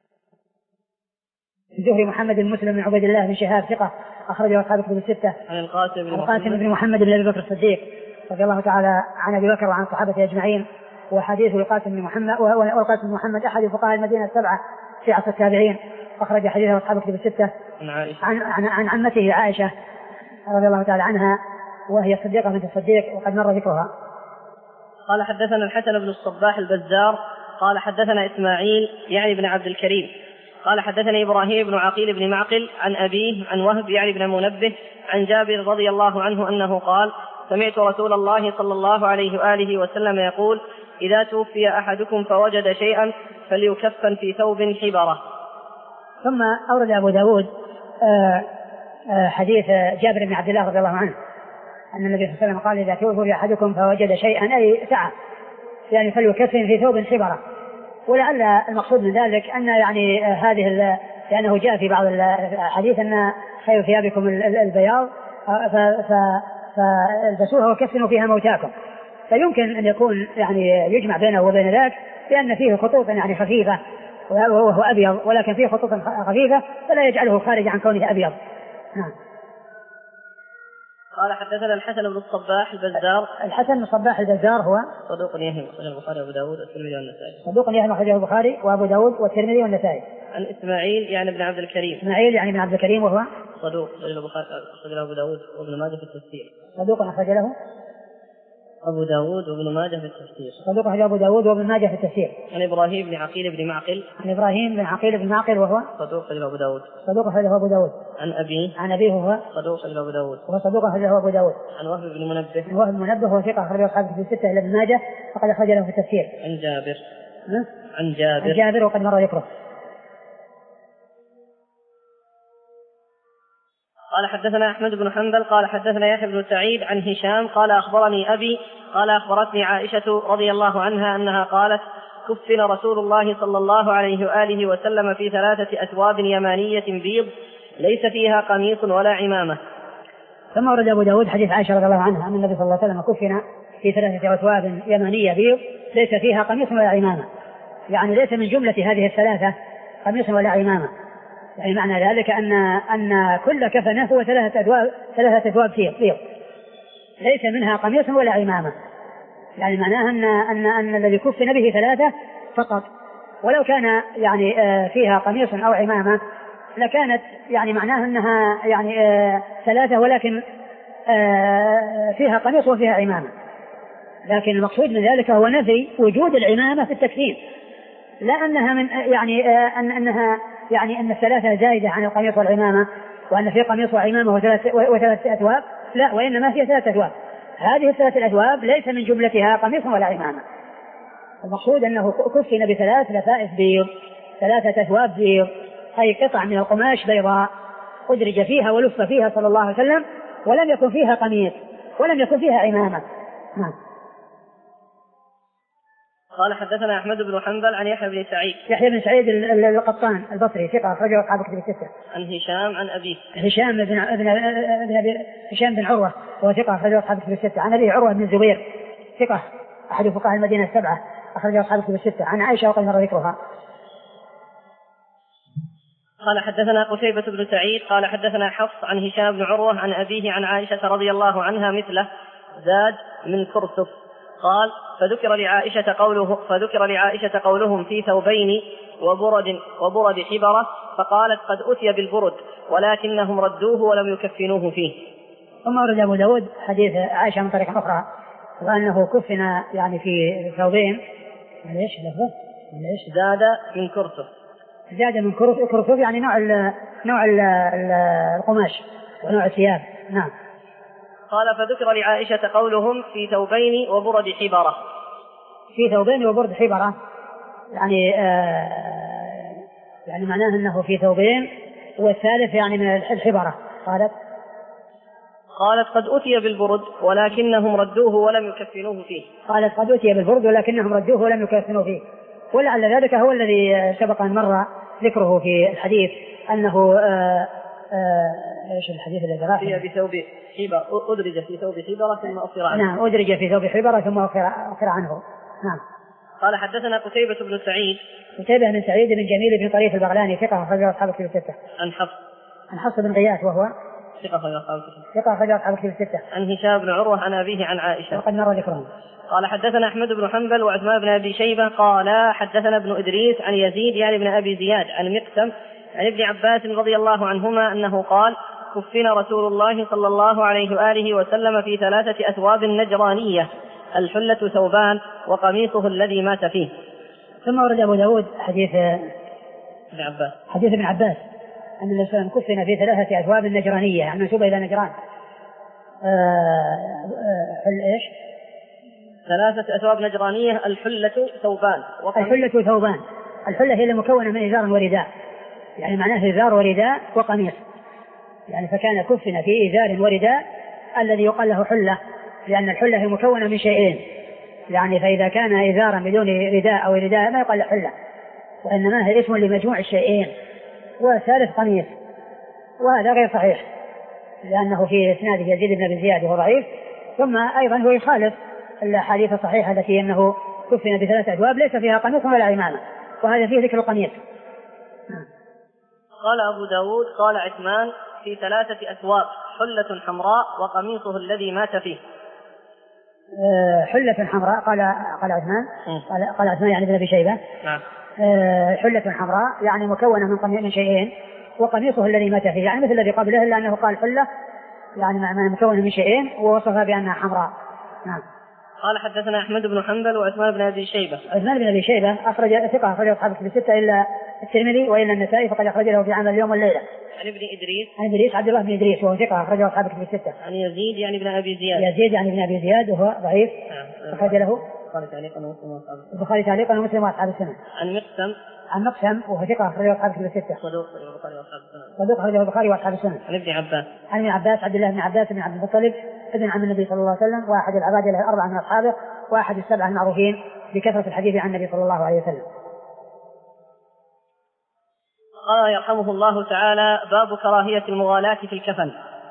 الزهري محمد بن مسلم بن عبيد الله بن شهاب ثقة أخرجه أصحاب كتب الستة. عن القاسم بن القاسم بن محمد بن أبي بكر الصديق رضي الله تعالى عن أبي بكر وعن الصحابة أجمعين. وحديث القاسم بن محمد والقاسم بن محمد أحد فقهاء المدينة السبعة في عصر التابعين أخرج حديثه أصحاب كتب الستة. عن عن عن عمته عائشة رضي الله تعالى عنها وهي الصديقة بنت الصديق وقد مر ذكرها. قال حدثنا الحسن بن الصباح البزار قال حدثنا إسماعيل يعني بن عبد الكريم قال حدثني إبراهيم بن عقيل بن معقل عن أبيه عن وهب يعني بن منبه عن جابر رضي الله عنه أنه قال سمعت رسول الله صلى الله عليه وآله وسلم يقول إذا توفي أحدكم فوجد شيئا فليكفن في ثوب حبرة. ثم أورد أبو داود آآ آآ حديث جابر بن عبد الله رضي الله عنه أن النبي صلى الله عليه وسلم قال إذا توفي أحدكم فوجد شيئا أي سعى يعني فليكفن في ثوب حبرة. ولعل المقصود من ذلك أن يعني هذه لأنه جاء في بعض الحديث أن خير ثيابكم البياض فالبسوها وكفنوا فيها موتاكم. فيمكن أن يكون يعني يجمع بينه وبين ذاك لأن فيه خطوط يعني خفيفة وهو أبيض ولكن فيه خطوط خفيفة فلا يجعله خارج عن كونه أبيض. نعم. قال حدثنا الحسن بن الصباح البزار. الحسن بن الصباح البزار هو صدوق يهم أخرجه البخاري وأبو داود والترمذي والنسائي. صدوق يهم أخرجه البخاري وأبو داود والترمذي والنسائي. عن إسماعيل يعني ابن عبد الكريم. إسماعيل يعني ابن عبد الكريم وهو صدوق أخرجه البخاري أخرجه أبو داود وابن ماجه في التفسير. صدوق أخرج له أبو داود وابن ماجه في التفسير. صدوق أخرج أبو داود وابن ماجه في التفسير. عن إبراهيم بن عقيل بن معقل. عن إبراهيم بن عقيل بن معقل وهو صدوق أخرجه أبو داود. صدوق أخرجه أبو داود. عن أبيه. عن أبيه وهو صدوق أخرجه أبو داود. وهو صدوق أخرجه أبو داود. عن وهب بن منبه. عن وهب بن منبه وهو ثقة أخرجه أصحاب في الستة إلى ابن ماجه وقد أخرج له في التفسير. عن جابر. ها؟ عن جابر. عن جابر وقد مر ذكره. قال حدثنا أحمد بن حنبل قال حدثنا يحيى بن سعيد عن هشام قال أخبرني أبي قال أخبرتني عائشة رضي الله عنها أنها قالت كفن رسول الله صلى الله عليه وآله وسلم في ثلاثة أثواب يمانية بيض ليس فيها قميص ولا عمامة. ثم ورد أبو داود حديث عائشة رضي الله عنها أن النبي صلى الله عليه وسلم كفن في ثلاثة أثواب يمانية بيض ليس فيها قميص ولا عمامة، يعني ليس من جملة هذه الثلاثة قميص ولا عمامة، يعني معنى ذلك أن أن كل كفنه هو ثلاثة أثواب ثلاثة أثواب بيض ليس منها قميص ولا عمامة، يعني معناها أن أن أن الذي كفن به ثلاثة فقط، ولو كان يعني فيها قميص أو عمامة لكانت يعني معناها أنها يعني ثلاثة ولكن فيها قميص وفيها عمامة، لكن المقصود من ذلك هو نفي وجود العمامة في التكفين، لا أنها من يعني أن أنها يعني أن الثلاثة زائدة عن القميص والعمامة وأن في قميص وعمامة وثلاث وثلاث أثواب، لا، وإنما هي ثلاث أثواب. هذه الثلاث الأثواب ليس من جملتها قميص ولا عمامة، المقصود أنه كفن بثلاث لفائف بيض، ثلاثة أثواب بيض، أي قطع من القماش بيضاء أدرج فيها ولف فيها صلى الله عليه وسلم، ولم يكن فيها قميص ولم يكن فيها عمامة. نعم. قال حدثنا أحمد بن حنبل عن يحيى بن سعيد. يحيى بن سعيد القطان البصري ثقة أخرجه أصحاب الكتب الستة. عن هشام عن أبيه. هشام بن ابن ابن هشام بن عروة وهو ثقة أخرجه أصحاب الكتب الستة. عن أبيه عروة بن الزبير ثقة أحد فقهاء المدينة السبعة أخرجه أصحاب الكتب الستة. عن عائشة وقد مر ذكرها. قال حدثنا قتيبة بن سعيد قال حدثنا حفص عن هشام بن عروة عن أبيه عن عائشة رضي الله عنها مثله زاد من كرسف. قال فذكر لعائشة قوله فذكر لعائشة قولهم في ثوبين وبرد وبرد حبرة فقالت قد أتي بالبرد ولكنهم ردوه ولم يكفنوه فيه. ثم ورد أبو داود حديث عائشة من طريق أخرى وأنه كفن يعني في ثوبين ليش لفظه ليش زاد من كرسف. زاد من كرسف يعني نوع ال نوع ال القماش ونوع الثياب. نعم. قال فذكر لعائشة قولهم في ثوبين وبرد حبرة. في ثوبين وبرد حبرة يعني آه يعني معناه أنه في ثوبين والثالث يعني من الحبرة. قالت قالت قد أتي بالبرد ولكنهم ردوه ولم يكفنوه فيه. قالت قد أتي بالبرد ولكنهم ردوه ولم يكفنوه فيه. ولعل ذلك هو الذي سبق أن مر ذكره في الحديث أنه آه آه ايش الحديث الذي ذكره في ثوب حبرة أدرج في ثوب حبرة ثم أفر عنه. نعم أدرج في ثوب حبرة ثم أفر عنه. نعم. قال حدثنا قتيبة بن سعيد. قتيبة بن سعيد بن جميل بن طريف البغلاني ثقة أخرجه أصحاب الكتب الستة. عن حفص. عن حفص بن غياث وهو ثقة أخرجه أصحاب الكتب. ثقة أخرجه أصحاب الكتب الستة. عن هشام بن عروة عن أبيه عن عائشة وقد مر ذكرهم. قال حدثنا أحمد بن حنبل وعثمان بن أبي شيبة قال حدثنا ابن إدريس عن يزيد يعني بن أبي زياد عن مقسم عن ابن عباس رضي الله عنهما أنه قال كفن رسول الله صلى الله عليه وآله وسلم في ثلاثة أثواب نجرانية الحلة ثوبان وقميصه الذي مات فيه. ثم ورد أبو داود حديث ابن عباس حديث ابن عباس أن النبي صلى الله عليه وسلم كفن في ثلاثة أثواب نجرانية يعني منسوبة إلى نجران. حل إيش؟ ثلاثة أثواب نجرانية الحلة ثوبان. الحلة ثوبان. الحلة هي المكونة من إزار ورداء يعني معناه إزار ورداء وقميص يعني فكان كفن في إزار ورداء الذي يقال له حلة لأن الحلة هي مكونة من شيئين يعني فإذا كان إزارا بدون رداء أو رداء ما يقال له حلة وإنما هي اسم لمجموع الشيئين. والثالث قميص وهذا غير صحيح لأنه في إسناده يزيد بن أبي زياد وهو ضعيف ثم أيضا هو يخالف الحديث الصحيحة التي أنه كفن بثلاثة أثواب ليس فيها قميص ولا عمامة وهذا فيه ذكر القميص. قال أبو داود قال عثمان في ثلاثة أثواب حلة حمراء وقميصه الذي مات فيه. أه حلة حمراء قال قال عثمان قال, قال عثمان يعني ابن أبي شيبة. نعم. أه حلة حمراء يعني مكونة من قميص من شيئين وقميصه الذي مات فيه يعني مثل الذي قبله إلا أنه قال حلة يعني معنى مكونة من شيئين ووصفها بأنها حمراء. نعم. قال حدثنا أحمد بن حنبل وعثمان بن أبي شيبة. عثمان بن أبي شيبة أخرج ثقة أخرج أصحاب الكتب الستة إلا الترمذي وإلا النسائي فقد أخرج له في عمل اليوم والليلة. عن ابن إدريس. عن إدريس عبد الله بن إدريس وهو ثقة أخرجه أصحاب الكتب الستة. عن يزيد يعني ابن أبي زياد. يزيد يعني ابن أبي زياد وهو ضعيف. أخرج له البخاري تعليقا ومسلم وأصحاب السنن. البخاري تعليقا ومسلم وأصحاب السنن. عن مقسم. عن مقسم وهو ثقة أخرجه أصحاب الكتب الستة. صدوق البخاري وأصحاب السنن. صدوق أخرجه البخاري وأصحاب السنن. عن ابن عباس. عن ابن عباس عبد الله بن عباس بن عبد المطلب ابن عم النبي صلى الله عليه وسلم وأحد العباد الأربعة من أصحابه وأحد السبعة المعروفين بكثرة الحديث عن النبي صلى الله عليه وسلم. قال يرحمه الله تعالى باب كراهية المغالاة في الكفن.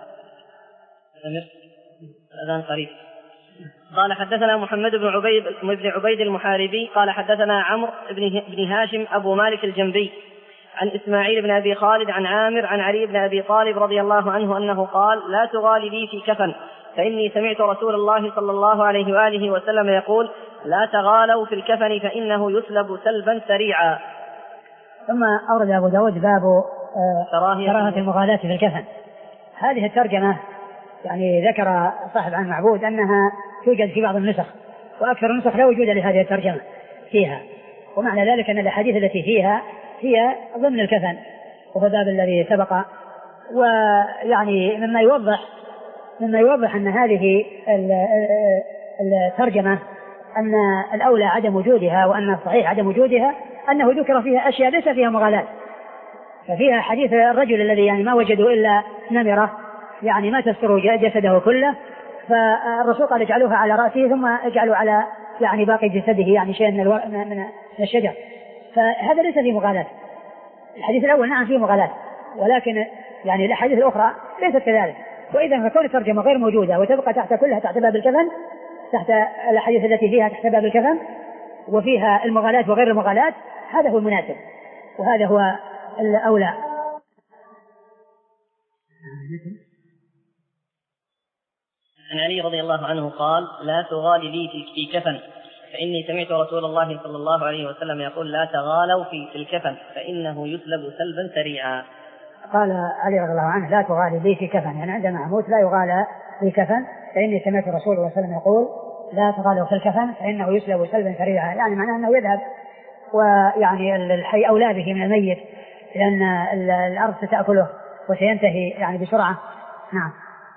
أذان قريب. قال حدثنا محمد بن عبيد بن عبيد المحاربي قال حدثنا عمرو بن هاشم أبو مالك الجنبي عن إسماعيل بن أبي خالد عن عامر عن علي بن أبي طالب رضي الله عنه أنه قال لا تغالي لي في كفن فإني سمعت رسول الله صلى الله عليه وآله وسلم يقول لا تغالوا في الكفن فإنه يسلب سلبا سريعا. ثم أورد أبو داود باب كراهية المغالاة في الكفن. هذه الترجمة يعني ذكر صاحب عن معبود أنها توجد في بعض النسخ وأكثر النسخ لا وجود لهذه الترجمة فيها ومعنى ذلك أن الأحاديث التي فيها هي ضمن الكفن وهو باب الذي سبق ويعني مما يوضح مما يوضح أن هذه الترجمة أن الأولى عدم وجودها وأن الصحيح عدم وجودها أنه ذكر فيها أشياء ليس فيها مغالاة. ففيها حديث الرجل الذي يعني ما وجدوا إلا نمرة يعني ما تستر جسده كله، فالرسول قال اجعلوها على رأسه ثم اجعلوا على يعني باقي جسده يعني شيء من, الو... من الشجر، فهذا ليس فيه مغالاة. الحديث الأول نعم فيه مغالاة، ولكن يعني الأحاديث الأخرى ليست كذلك. وإذا فكون الترجمة غير موجودة وتبقى تحت كلها تحت باب الكفن، تحت الأحاديث التي فيها تحت باب الكفن وفيها المغالاة وغير المغالاة، هذا هو المناسب وهذا هو الأولى. عن علي رضي الله عنه قال لا تغالي لي في كفن فإني سمعت رسول الله صلى الله عليه وسلم يقول لا تغالوا في الكفن فإنه يسلب سلبا سريعا. قال علي رضي الله عنه لا تغالي لي في كفن، يعني عندما أموت لا يغالى في كفن، فإني سمعت رسول الله صلى الله عليه وسلم يقول لا تغالوا في الكفن فإنه يسلب سلبا سريعا، يعني معناه أنه يذهب ويعني الحي أولى به من الميت لأن الأرض ستأكله وسينتهي يعني بسرعة. نعم.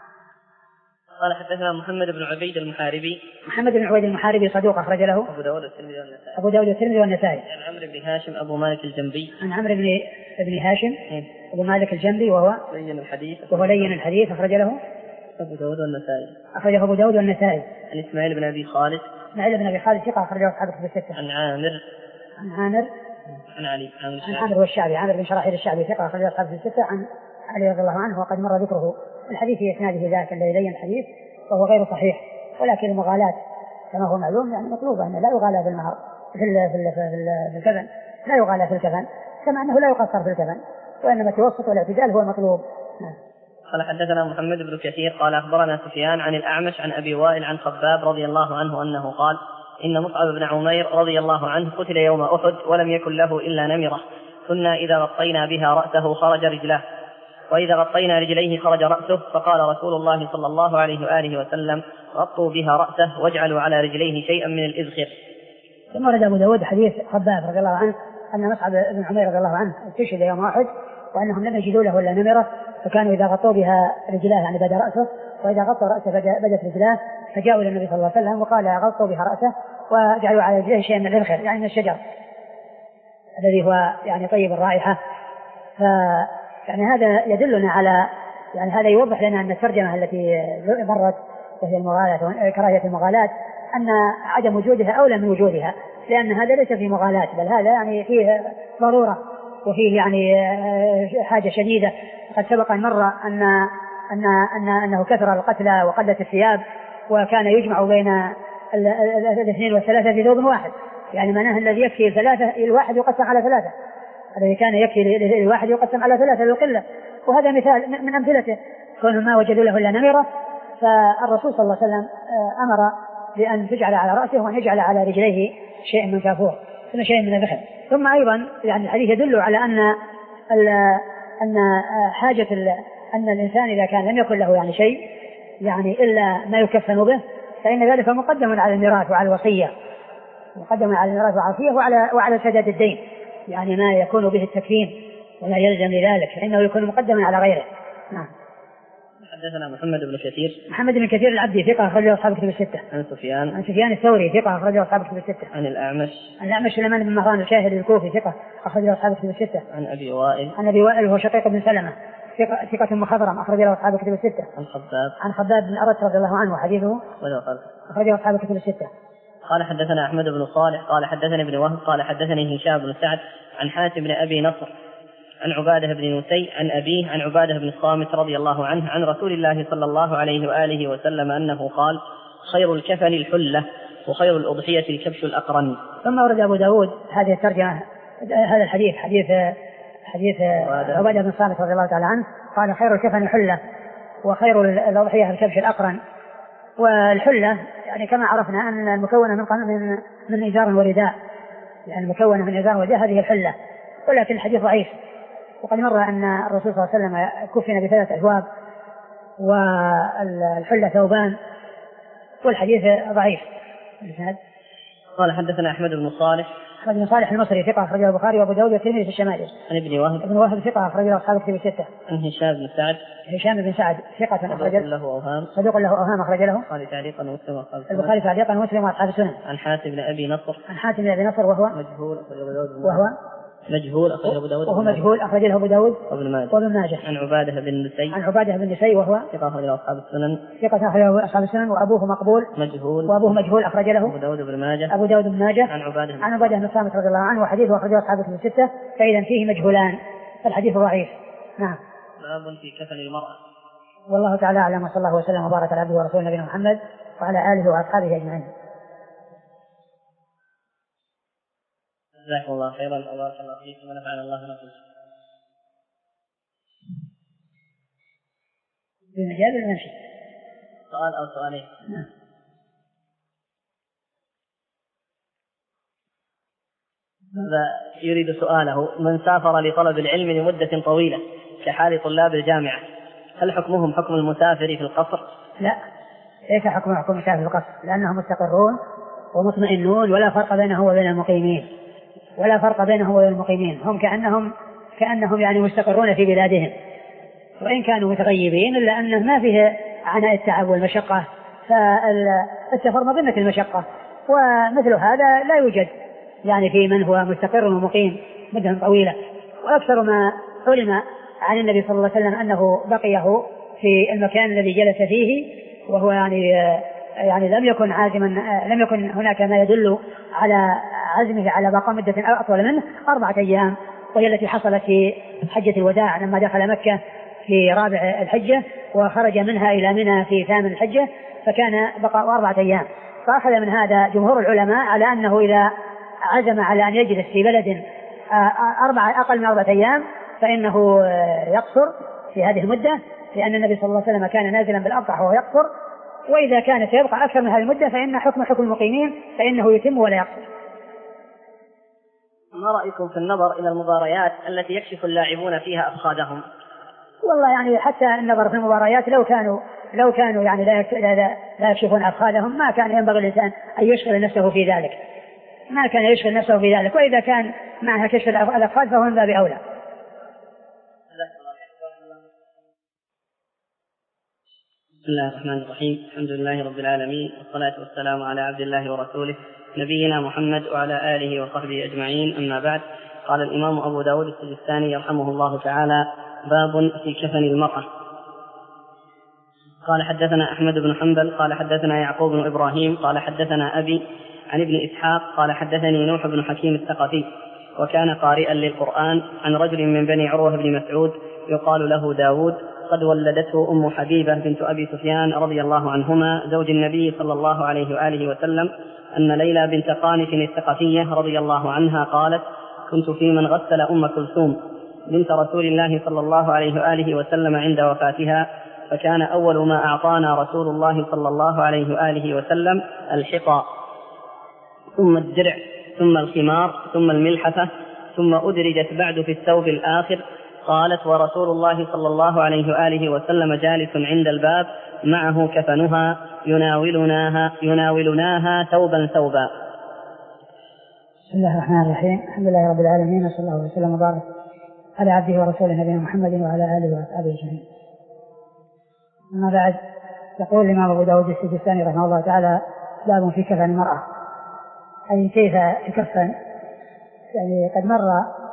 قال حدثنا محمد بن عبيد المحاربي. محمد بن عبيد المحاربي صدوق أخرج له أبو داود والترمذي والنسائي. أبو داود والترمذي والنسائي. عن عمرو بن هاشم أبو مالك الجنبي. عن عمرو بن ابن هاشم أبو مالك الجنبي وهو لين الحديث وهو لين الحديث أخرج له أبو داود والنسائي. أخرجه أبو داود والنسائي. عن إسماعيل بن أبي خالد. إسماعيل بن أبي خالد ثقة أخرجه أصحاب الكتب الستة. عن عامر. عن عامر. عن علي. عن عامر والشعبي عامر بن شراحيل الشعبي ثقة أخرجه أصحاب الكتب الستة. عن علي رضي الله عنه وقد مر ذكره الحديث في إسناده ذاك الذي لين الحديث وهو غير صحيح، ولكن المغالاة كما هو معلوم يعني مطلوبة أن لا يغالى في المهر في في في الكفن، لا يغالى في الكفن كما أنه لا يقصر في الكفن، وإنما التوسط والاعتدال هو المطلوب. قال حدثنا محمد بن كثير قال أخبرنا سفيان عن الأعمش عن أبي وائل عن خباب رضي الله عنه أنه قال إن مصعب بن عمير رضي الله عنه قتل يوم أحد ولم يكن له إلا نمرة، كنا إذا غطينا بها رأسه خرج رجله وإذا غطينا رجليه خرج رأسه، فقال رسول الله صلى الله عليه وآله وسلم غطوا بها رأسه واجعلوا على رجليه شيئا من الإذخر. ثم ورد أبو داود حديث خباب رضي الله عنه أن مصعب بن عمير رضي الله عنه استشهد يوم أحد وأنهم لم يجدوا له إلا نمرة، فكانوا إذا غطوا بها رجلاه يعني بدا رأسه، وإذا غطوا رأسه بدت رجلاه، فجاءوا إلى النبي صلى الله عليه وسلم وقال غطوا بها رأسه وجعلوا على رجليه شيئا من الإذخر يعني من الشجر الذي هو يعني طيب الرائحة. ف يعني هذا يدلنا على يعني هذا يوضح لنا أن الترجمة التي مرت وهي المغالاة كراهية المغالاة أن عدم وجودها أولى من وجودها، لأن هذا ليس فيه مغالاة بل هذا يعني فيه ضرورة وفيه يعني حاجة شديدة. قد سبق أن مر أن أن أن أنه كثر القتلى وقلت الثياب وكان يجمع بين الاثنين والثلاثة في ثوب واحد، يعني معناه الذي يكفي ثلاثة الواحد يقسم على ثلاثة، الذي كان يكفي الواحد يقسم على ثلاثة للقلة. وهذا مثال من أمثلته، كون ما وجدوا له إلا نمرة، فالرسول صلى الله عليه وسلم أمر بأن تجعل على رأسه وأن يجعل على رجليه شيء من كافور ثم شيء من الذخر. ثم أيضا يعني الحديث يدل على أن أن حاجة أن الإنسان إذا كان لم يكن له يعني شيء يعني إلا ما يكفن به فإن ذلك مقدم على الميراث وعلى الوصية، مقدم على الميراث وعلى الوصية وعلى وعلى سداد الدين، يعني ما يكون به التكفين ولا يلزم لذلك فإنه يكون مقدما على غيره. نعم. حدثنا محمد بن كثير. محمد بن كثير العبدي ثقة أخرجه أصحاب الكتب الستة. عن سفيان. عن سفيان الثوري ثقة أخرجه أصحاب الكتب الستة. عن الأعمش. عن الأعمش سليمان بن مهران الشاهري الكوفي ثقة أخرجه أصحاب الكتب الستة. عن أبي وائل. عن أبي وائل وهو شقيق بن سلمة ثقة ثقة مخضرم أخرجه أصحاب الكتب الستة. عن خباب. عن خباب بن أرد رضي الله عنه وحديثه أخرجه أصحاب الكتب الستة. قال حدثنا أحمد بن صالح قال حدثني ابن وهب قال حدثني هشام بن سعد عن حاتم بن أبي نصر عن عبادة بن نسي عن أبيه عن عبادة بن الصامت رضي الله عنه عن رسول الله صلى الله عليه وآله وسلم أنه قال خير الكفن الحلة وخير الأضحية الكبش الأقرن. ثم ورد أبو داود هذه الترجمة هذا الحديث حديث حديث عبادة بن الصامت رضي الله تعالى عنه قال خير الكفن الحلة وخير الأضحية الكبش الأقرن. والحلة يعني كما عرفنا أن المكونة من من من إزار ورداء، يعني المكونة من إزار ورداء هذه الحلة، ولكن الحديث ضعيف. وقد مر أن الرسول صلى الله عليه وسلم كفن بثلاث أثواب والحلة ثوبان، والحديث ضعيف. قال حدثنا أحمد بن صالح محمد بن صالح المصري ثقة أخرجه البخاري وأبو داود والترمذي في الشمائل. عن ابن وهب ابن وهب ثقة أخرجه أصحاب الكتب الستة. عن هشام بن سعد هشام بن سعد ثقة أخرج له أوهام صدوق له أوهام أخرج له البخاري تعليقا ومسلم وأصحاب السنن. البخاري تعليقا ومسلم وأصحاب السنن. عن حاتم بن أبي نصر عن حاتم بن أبي نصر وهو مجهول أخرج أبو داود وهو مجهول أخرج أبو داود وهو مجهول أخرج له أبو داود وابن ماجه. وابن ماجه. عن عبادة بن نسي عن عبادة بن نسي وهو ثقة أخرج له أصحاب السنن. ثقة أخرجه أصحاب السنن وأبوه مقبول مجهول وأبوه مجهول أخرج له أبو داود بن ماجه. أبو داود بن ماجه. عن عبادة عن عبادة بن صامت رضي الله عنه وحديثه أخرجه أصحاب الكتب الستة فإذا فيه مجهولان فالحديث ضعيف. نعم. باب في كفن المرأة. والله تعالى أعلم وصلى الله وسلم وبارك على عبده ورسوله نبينا محمد وعلى آله وأصحابه أجمعين. جزاكم الله خيرا وبارك الله فيكم ونفعنا الله بما قلتم. بالمجال المنشي سؤال أو سؤالين. نعم. هذا يريد سؤاله: من سافر لطلب العلم لمدة طويلة كحال طلاب الجامعة هل حكمهم حكم المسافر في القصر؟ لا، ليس حكم حكم المسافر في القصر، لأنهم مستقرون ومطمئنون ولا فرق بينه وبين المقيمين ولا فرق بينه وبين المقيمين هم كأنهم كأنهم يعني مستقرون في بلادهم، وإن كانوا متغيبين إلا أنه ما فيه عناء التعب والمشقة، فالسفر مظنة المشقة، ومثل هذا لا يوجد يعني في من هو مستقر ومقيم مدة طويلة. وأكثر ما علم عن النبي صلى الله عليه وسلم أنه بقيه في المكان الذي جلس فيه، وهو يعني يعني لم يكن عازما، لم يكن هناك ما يدل على عزمه على بقاء مدة أطول منه أربعة أيام، وهي التي حصلت في حجة الوداع لما دخل مكة في رابع الحجة وخرج منها إلى منى في ثامن الحجة، فكان بقاء أربعة أيام. فأخذ من هذا جمهور العلماء على أنه إذا عزم على أن يجلس في بلد أربعة أقل من أربعة أيام فإنه يقصر في هذه المدة، لأن النبي صلى الله عليه وسلم كان نازلا بالأبطح وهو يقصر، وإذا كانت يبقى أكثر من هذه المدة فإن حكم حكم المقيمين فإنه يتم ولا يقصر. ما رأيكم في النظر إلى المباريات التي يكشف اللاعبون فيها أفخاذهم؟ والله يعني حتى النظر في المباريات لو كانوا لو كانوا يعني لا لا يكشفون أفخاذهم ما كان ينبغي الإنسان أن يشغل نفسه في ذلك، ما كان يشغل نفسه في ذلك، وإذا كان معها كشف الأفخاذ فهو من باب أولى. بسم الله الرحمن الرحيم، الحمد لله رب العالمين، والصلاة والسلام على عبد الله ورسوله نبينا محمد وعلى آله وصحبه أجمعين، أما بعد. قال الإمام أبو داود السجستاني رحمه الله تعالى: باب في كفن المرأة. قال حدثنا أحمد بن حنبل قال حدثنا يعقوب بن إبراهيم قال حدثنا أبي عن ابن إسحاق قال حدثني نوح بن حكيم الثقفي وكان قارئا للقرآن عن رجل من بني عروة بن مسعود يقال له داود قد ولدته أم حبيبة بنت أبي سفيان رضي الله عنهما زوج النبي صلى الله عليه وآله وسلم أن ليلى بنت قانت الثقفية رضي الله عنها قالت: كنت في من غسل أم كلثوم بنت رسول الله صلى الله عليه وآله وسلم عند وفاتها، فكان أول ما أعطانا رسول الله صلى الله عليه وآله وسلم الحقى ثم الدرع ثم الخمار ثم الملحفة ثم أدرجت بعد في الثوب الآخر. قالت: ورسول الله صلى الله عليه وآله وسلم جالس عند الباب معه كفنها يناولناها, يناولناها ثوبا ثوبا. بسم الله الرحمن الرحيم، الحمد لله رب العالمين، وصلى الله وسلم وبارك على عبده ورسوله نبينا محمد وعلى آله وأصحابه أجمعين. أما بعد، يقول الإمام أبو داود السجستاني رحمه الله تعالى: باب في كفن المرأة، أي كيف تكفن. يعني قد مر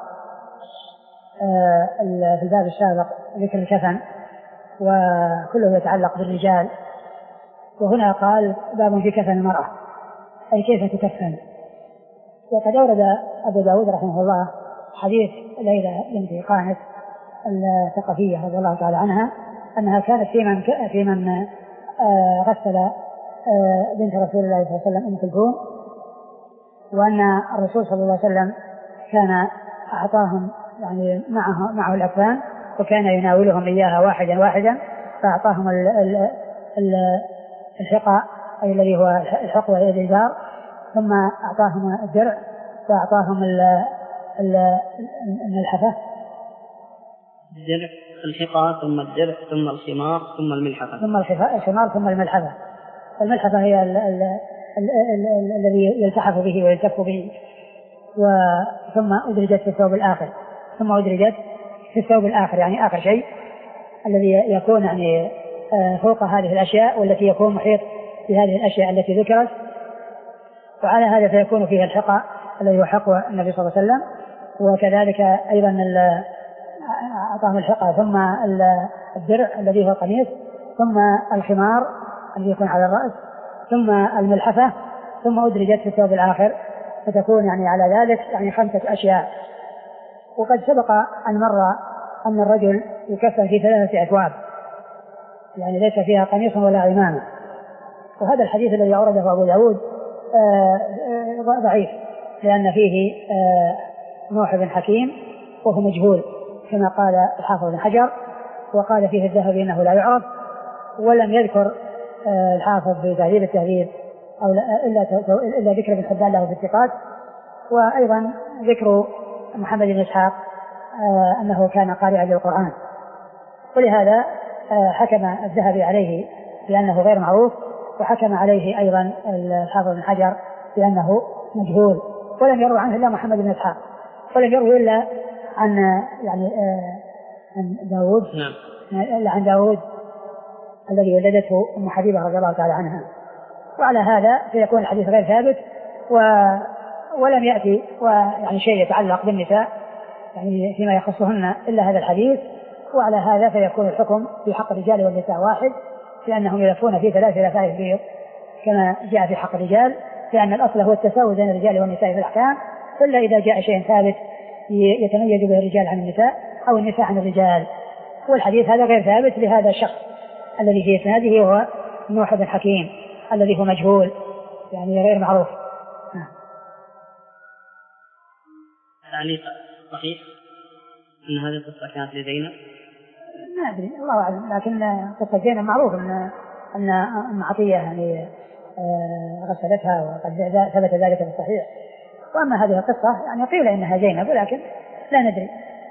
في الباب السابق ذكر الكفن وكله يتعلق بالرجال، وهنا قال باب في كفن المرأة أي كيف تكفن. وقد أورد أبو داود رحمه الله حديث ليلى بنت قانت الثقفية رضي الله تعالى عنها أنها كانت في من في من غسل بنت رسول الله صلى الله عليه وسلم أم كلثوم، وأن الرسول صلى الله عليه وسلم كان أعطاهم يعني معه معه الأكفان وكان يناولهم إياها واحدا واحدا، فأعطاهم الحقى أي الذي هو الحق وهي الإزار، ثم أعطاهم الدرع وأعطاهم الملحفة الدرع الحقى ثم الدرع ثم الخمار ثم الملحفة ثم الخمار ثم الملحفة. الملحفة هي الذي يلتحف به ويلتف به، ثم أدرجت في الثوب الآخر ثم أدرجت في الثوب الآخر يعني آخر شيء الذي يكون يعني فوق هذه الأشياء والتي يكون محيط بهذه الأشياء التي ذكرت. وعلى هذا فيكون فيها الحقى الذي هو حق النبي صلى الله عليه وسلم، وكذلك أيضا أعطاهم الحقى ثم الدرع الذي هو القميص ثم الخمار الذي يكون على الرأس ثم الملحفة ثم أدرجت في الثوب الآخر، فتكون يعني على ذلك يعني خمسة أشياء. وقد سبق أن مر أن الرجل يكفن في ثلاثة أثواب يعني ليس فيها قميص ولا عمامة، وهذا الحديث الذي أورده أبو داود ضعيف لأن فيه نوح بن حكيم وهو مجهول كما قال الحافظ بن حجر، وقال فيه الذهبي إنه لا يعرف، ولم يذكر الحافظ في تهذيب التهذيب أو إلا إلا ذكر ابن حبان له في الثقات. وأيضا ذكر محمد بن إسحاق أنه كان قارئا للقرآن، ولهذا حكم الذهبي عليه بأنه غير معروف، وحكم عليه أيضا الحافظ بن حجر بأنه مجهول، ولم يروي عنه إلا محمد بن إسحاق، ولم يروي إلا عن يعني عن داود إلا عن داود الذي ولدته أم حبيبة رضي الله تعالى عنها. وعلى هذا فيكون الحديث غير ثابت و ولم يأتي ويعني شيء يتعلق بالنساء يعني فيما يخصهن إلا هذا الحديث. وعلى هذا فيكون الحكم في حق الرجال والنساء واحد، لأنهم يلفون في ثلاث لفائف بيض كما جاء في حق الرجال، لأن الأصل هو التساوي بين الرجال والنساء في الأحكام، إلا إذا جاء شيء ثابت يتميز به الرجال عن النساء أو النساء عن الرجال. والحديث هذا غير ثابت لهذا الشخص الذي في إسناده وهو نوح بن حكيم الذي هو مجهول يعني غير معروف. تعليق صحيح أن هذه القصة كانت لزينب؟ ما أدري الله أعلم، لكن قصة زينب معروف أن أن أم عطية يعني غسلتها وقد ثبت ذلك في الصحيح. وأما هذه القصة يعني قيل إنها زينب ولكن لا ندري.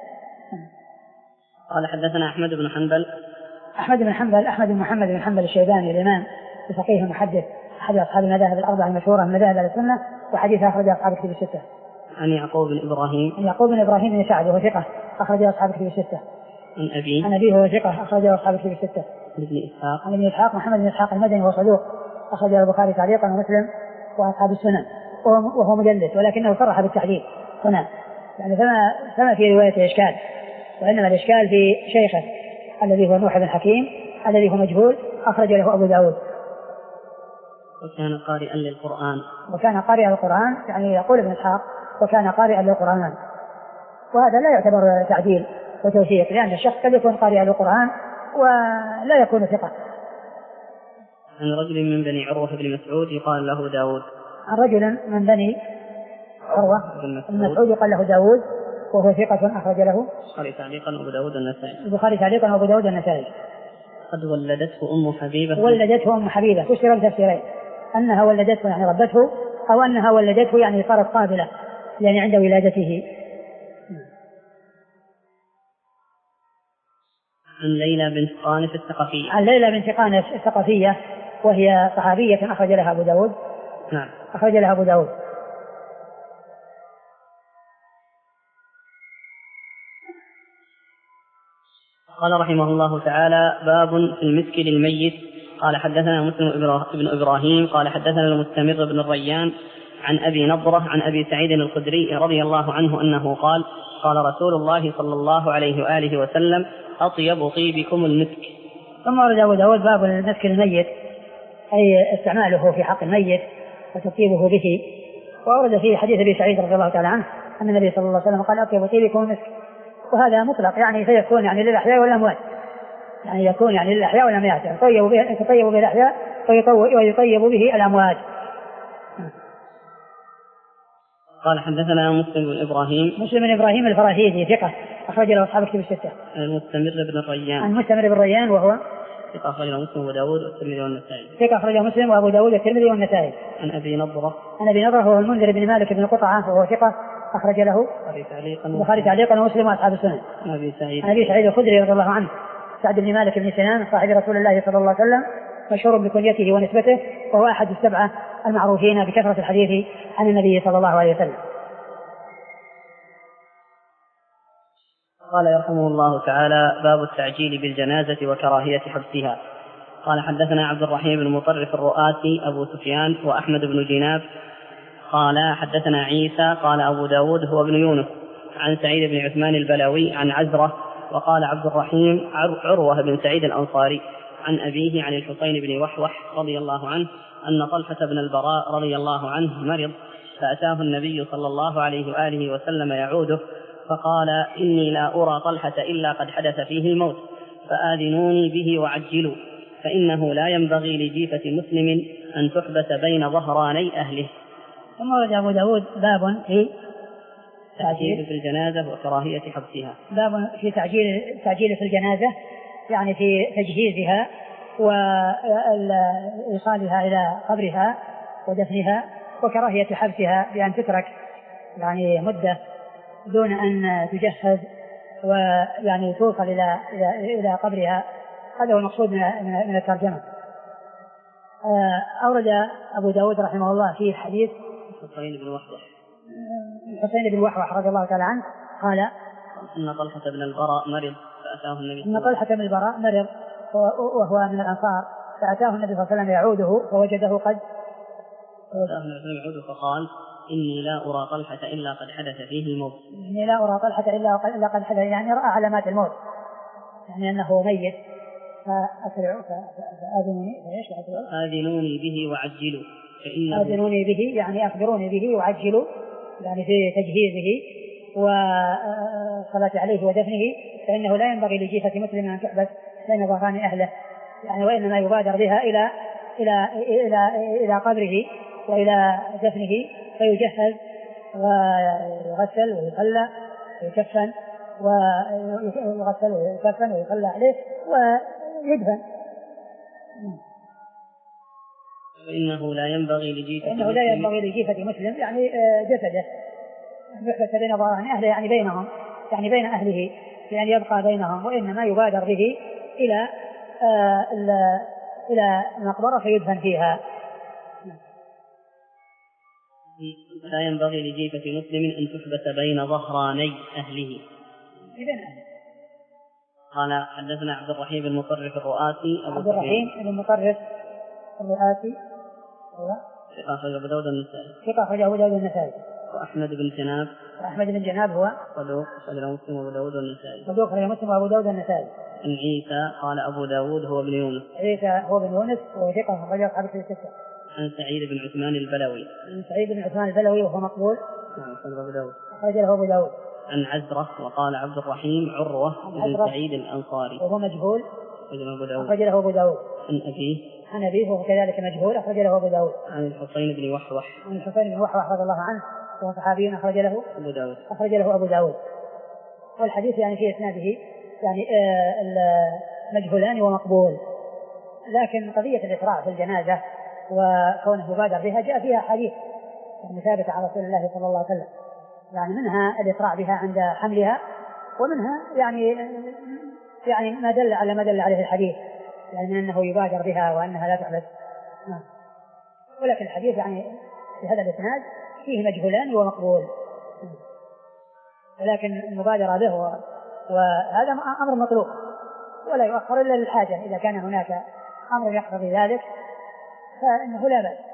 قال حدثنا أحمد بن حنبل أحمد بن حنبل أحمد بن محمد بن حنبل الشيباني الإمام الفقيه المحدث أحد أصحاب المذاهب الأربعة المشهورة من مذاهب أهل السنة، وحديث أخرج أصحاب الكتب الستة. عن يعقوب بن إبراهيم عن يعقوب بن إبراهيم بن سعد وهو ثقة أخرج أصحاب الكتب الستة. عن أبي عن أبيه وهو ثقة أخرج أصحاب الكتب الستة. عن ابن إسحاق عن ابن إسحاق محمد بن إسحاق المدني وهو صدوق أخرج البخاري تعليقا ومسلم وأصحاب السنن، وهو مدلس ولكنه صرح بالتحديد هنا يعني فما فما في رواية إشكال، وإنما الإشكال في شيخه الذي هو نوح بن حكيم الذي هو مجهول أخرج له أبو داود. وكان قارئا للقرآن وكان قارئا للقرآن يعني يقول ابن إسحاق وكان قارئا للقرآن، وهذا لا يعتبر تعديل وتوثيق، لأن الشخص قد يكون قارئا للقرآن ولا يكون ثقة. عن رجل من بني عروة بن مسعود يقال له داود. عن رجل من بني عروة بن مسعود يقال له داود وهو ثقة أخرج له البخاري تعليقا وأبو داود النسائي. البخاري تعليقا وأبو داود النسائي. قد ولدته أم حبيبة. ولدته أم حبيبة فسر بتفسيرين، أنها ولدته يعني ربته، أو أنها ولدته يعني صارت قابلة يعني عند ولادته. عن ليلى بنت قانف الثقفية. عن ليلى بنت قانف الثقفية وهي صحابية أخرج لها أبو داود. نعم. أخرج لها أبو داود. قال رحمه الله تعالى: باب في المسك للميت. قال حدثنا مسلم بن إبراهيم قال حدثنا المستمر بن الريان عن أبي نضرة عن أبي سعيد الخدري رضي الله عنه أنه قال: قال رسول الله صلى الله عليه وآله وسلم: أطيب طيبكم المسك. ثم ورد أبو داود باب المسك للميت أي استعماله في حق الميت وتطيبه به، وورد فيه حديث أبي سعيد رضي الله تعالى عنه أن النبي صلى الله عليه وسلم قال: أطيب طيبكم المسك. وهذا مطلق يعني فيكون يعني للأحياء والأموات، يعني يكون يعني للأحياء والأموات، يطيب به يطيب به الأحياء ويطيب به الأموات. قال حدثنا مسلم بن إبراهيم مسلم بن إبراهيم الفراهيدي ثقة أخرج له أصحاب الكتب الستة. المستمر بن الريان. المستمر بن الريان وهو ثقة أخرجه مسلم وأبو داود والترمذي والنسائي. ثقة أخرجه مسلم وأبو داود والترمذي والنسائي. عن أبي نضرة. عن أبي نضرة هو المنذر بن مالك بن قطعة وهو ثقة أخرج له البخاري تعليقا ومسلم وأصحاب السنن. عن أبي سعيد. عن أبي سعيد الخدري رضي الله عنه سعد بن مالك بن سنان صاحب رسول الله صلى الله عليه وسلم مشهور بكنيته ونسبته، وهو أحد السبعة المعروفين بكثرة الحديث عن النبي صلى الله عليه وسلم. قال يرحمه الله تعالى: باب التعجيل بالجنازة وكراهية حبسها. قال حدثنا عبد الرحيم بن مطرف الرؤاسي أبو سفيان وأحمد بن جناب قال حدثنا عيسى قال أبو داود هو ابن يونس عن سعيد بن عثمان البلوي عن عزرة. وقال عبد الرحيم عروة بن سعيد الأنصاري عن أبيه عن الحسين بن وحوح رضي الله عنه أن طلحة بن البراء رضي الله عنه مرض، فأتاه النبي صلى الله عليه وآله وسلم يعوده، فقال: إني لا أرى طلحة إلا قد حدث فيه الموت، فآذنوني به وعجلوا، فإنه لا ينبغي لجيفة مسلم أن تحبس بين ظهراني أهله. ثم ورد أبو داود باب في تعجيل في الجنازة وكراهية حبسها. باب في تعجيل تعجيل في الجنازة، يعني في تجهيزها وإيصالها إلى قبرها ودفنها، وكراهية حبسها بأن تترك يعني مدة دون أن تجهز ويعني توصل إلى إلى إلى قبرها. هذا هو المقصود من الترجمة. أورد أبو داود رحمه الله في حديث الحسين بن وحوح الحسين بن وحوح رضي الله تعالى عنه قال: إن طلحة بن البراء مرض فأتاه النبي إن طلحة بن البراء مرض وهو من الأنصار، فأتاه النبي صلى الله عليه وسلم يعوده فوجده قد فأتاه النبي صلى الله عليه وسلم يعوده فقال: إني لا أرى طلحة إلا قد حدث فيه الموت. إني لا أرى طلحة إلا قد حدث، يعني رأى علامات الموت، يعني أنه ميت. فأسرعوا فآذنوني آذنوني به وعجلوا فإنه آذنوني به يعني أخبروني به وعجلوا، يعني في تجهيزه والصلاة عليه ودفنه، فإنه لا ينبغي لجيفة مسلم أن تحبس بين ظهران أهله، يعني وإنما يبادر بها إلى إلى إلى إلى قبره وإلى دفنه، فيجهز ويغسل ويصلى ويكفن ويغسل ويكفن ويصلى عليه ويدفن. فإنه لا ينبغي لجيفة إنه لا ينبغي لجيفة مسلم يعني جسده يحدث بين ظهران أهله، يعني بينهم، يعني بين أهله، يعني يبقى بينهم، وإنما يبادر به إلى آه إلى مقبرة فيدفن فيها. لا ينبغي لجيفة مسلم أن تحبس بين ظهراني أهله. قال حدثنا عبد الرحيم بن مطرف الرؤاسي أبو عبد الرحيم بن مطرف الرؤاسي ثقة أخرجه أبو داود النسائي ثقة أخرجه أبو داود النسائي وأحمد بن جناب أحمد بن جناب هو صدوق أخرجه مسلم وأبو داود النسائي صدوق أخرجه مسلم وأبو داود النسائي. عن عيسى قال أبو داود هو ابن يونس عيسى هو ابن يونس وثقة أخرجه أصحاب الستة. عن سعيد بن عثمان البلوي عن سعيد بن عثمان البلوي وهو مقبول أخرجه أبو داود أخرجه أبو داود. عن عزرة وقال عبد الرحيم عروة بن سعيد الأنصاري وهو مجهول أخرجه أبو داود. أخرجه أبو داود. عن أبيه عن أبيه وهو كذلك مجهول أخرجه أبو داود. عن الحسين بن وحوح عن الحسين بن وحوح رضي الله عنه وهو صحابي أخرج له أبو داود أخرج له أبو داود. والحديث يعني في إسناده يعني آه مجهولان ومقبول، لكن قضية الإسراع في الجنازة وكونه يبادر بها جاء فيها حديث يعني ثابت على رسول الله صلى الله عليه وسلم، يعني منها الإسراع بها عند حملها، ومنها يعني يعني ما دل على ما دل عليه الحديث، يعني من أنه يبادر بها وأنها لا تحبس. ولكن الحديث يعني في هذا الإسناد فيه مجهولان ومقبول، ولكن المبادرة به وهذا أمر مطلوب ولا يؤخر إلا للحاجة، إذا كان هناك أمر يقتضي ذلك فإنه لا بأس.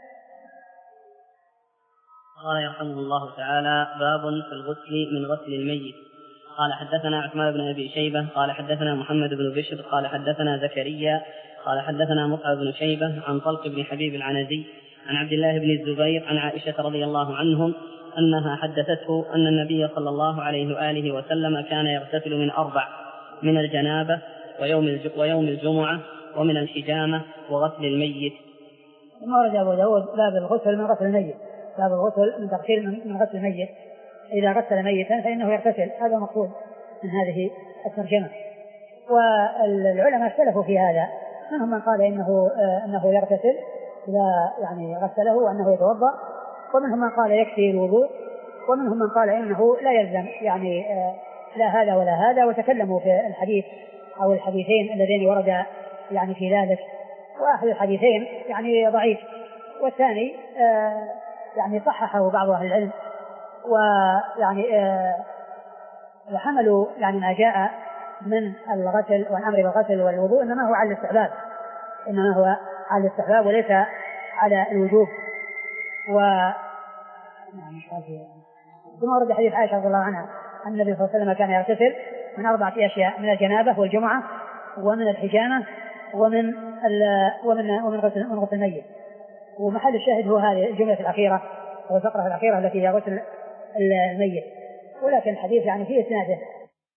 قال يرحمه الله تعالى: باب في الغسل من غسل الميت. قال حدثنا عثمان بن أبي شيبة قال حدثنا محمد بن بشر قال حدثنا زكريا قال حدثنا مصعب بن شيبة عن طلق بن حبيب العنزي عن عبد الله بن الزبير عن عائشة رضي الله عنهم أنها حدثته أن النبي صلى الله عليه وآله وسلم كان يغتسل من أربع: من الجنابة ويوم ويوم الجمعة ومن الحجامة وغسل الميت. ثم ورد أبو داود باب الغسل من غسل الميت، باب الغسل من تغسيل من غسل الميت، إذا غسل ميتا فإنه يغتسل، هذا مقصود من هذه الترجمة. والعلماء اختلفوا في هذا، منهم من قال إنه أنه يغتسل إذا يعني غسله وأنه يتوضأ، ومنهم من قال يكفي الوضوء، ومنهم من قال إنه لا يلزم يعني لا هذا ولا هذا، وتكلموا في الحديث أو الحديثين اللذين ورد يعني في ذلك، وأحد الحديثين يعني ضعيف، والثاني يعني صححه بعض أهل العلم، ويعني وحملوا يعني ما جاء من الغسل والأمر بالغسل والوضوء إنما هو على الاستحباب، إنما هو على الاستحباب وليس على الوجوب. و ثم ورد حديث عائشة رضي الله عنها أن النبي صلى الله عليه وسلم كان يغتسل من أربعة أشياء: من الجنابة والجمعة ومن الحجامة ومن ومن ومن غسل من غسل الميت. ومحل الشاهد هو هذه الجملة الأخيرة والفقرة الأخيرة التي هي غسل الميت. ولكن الحديث يعني في إسناده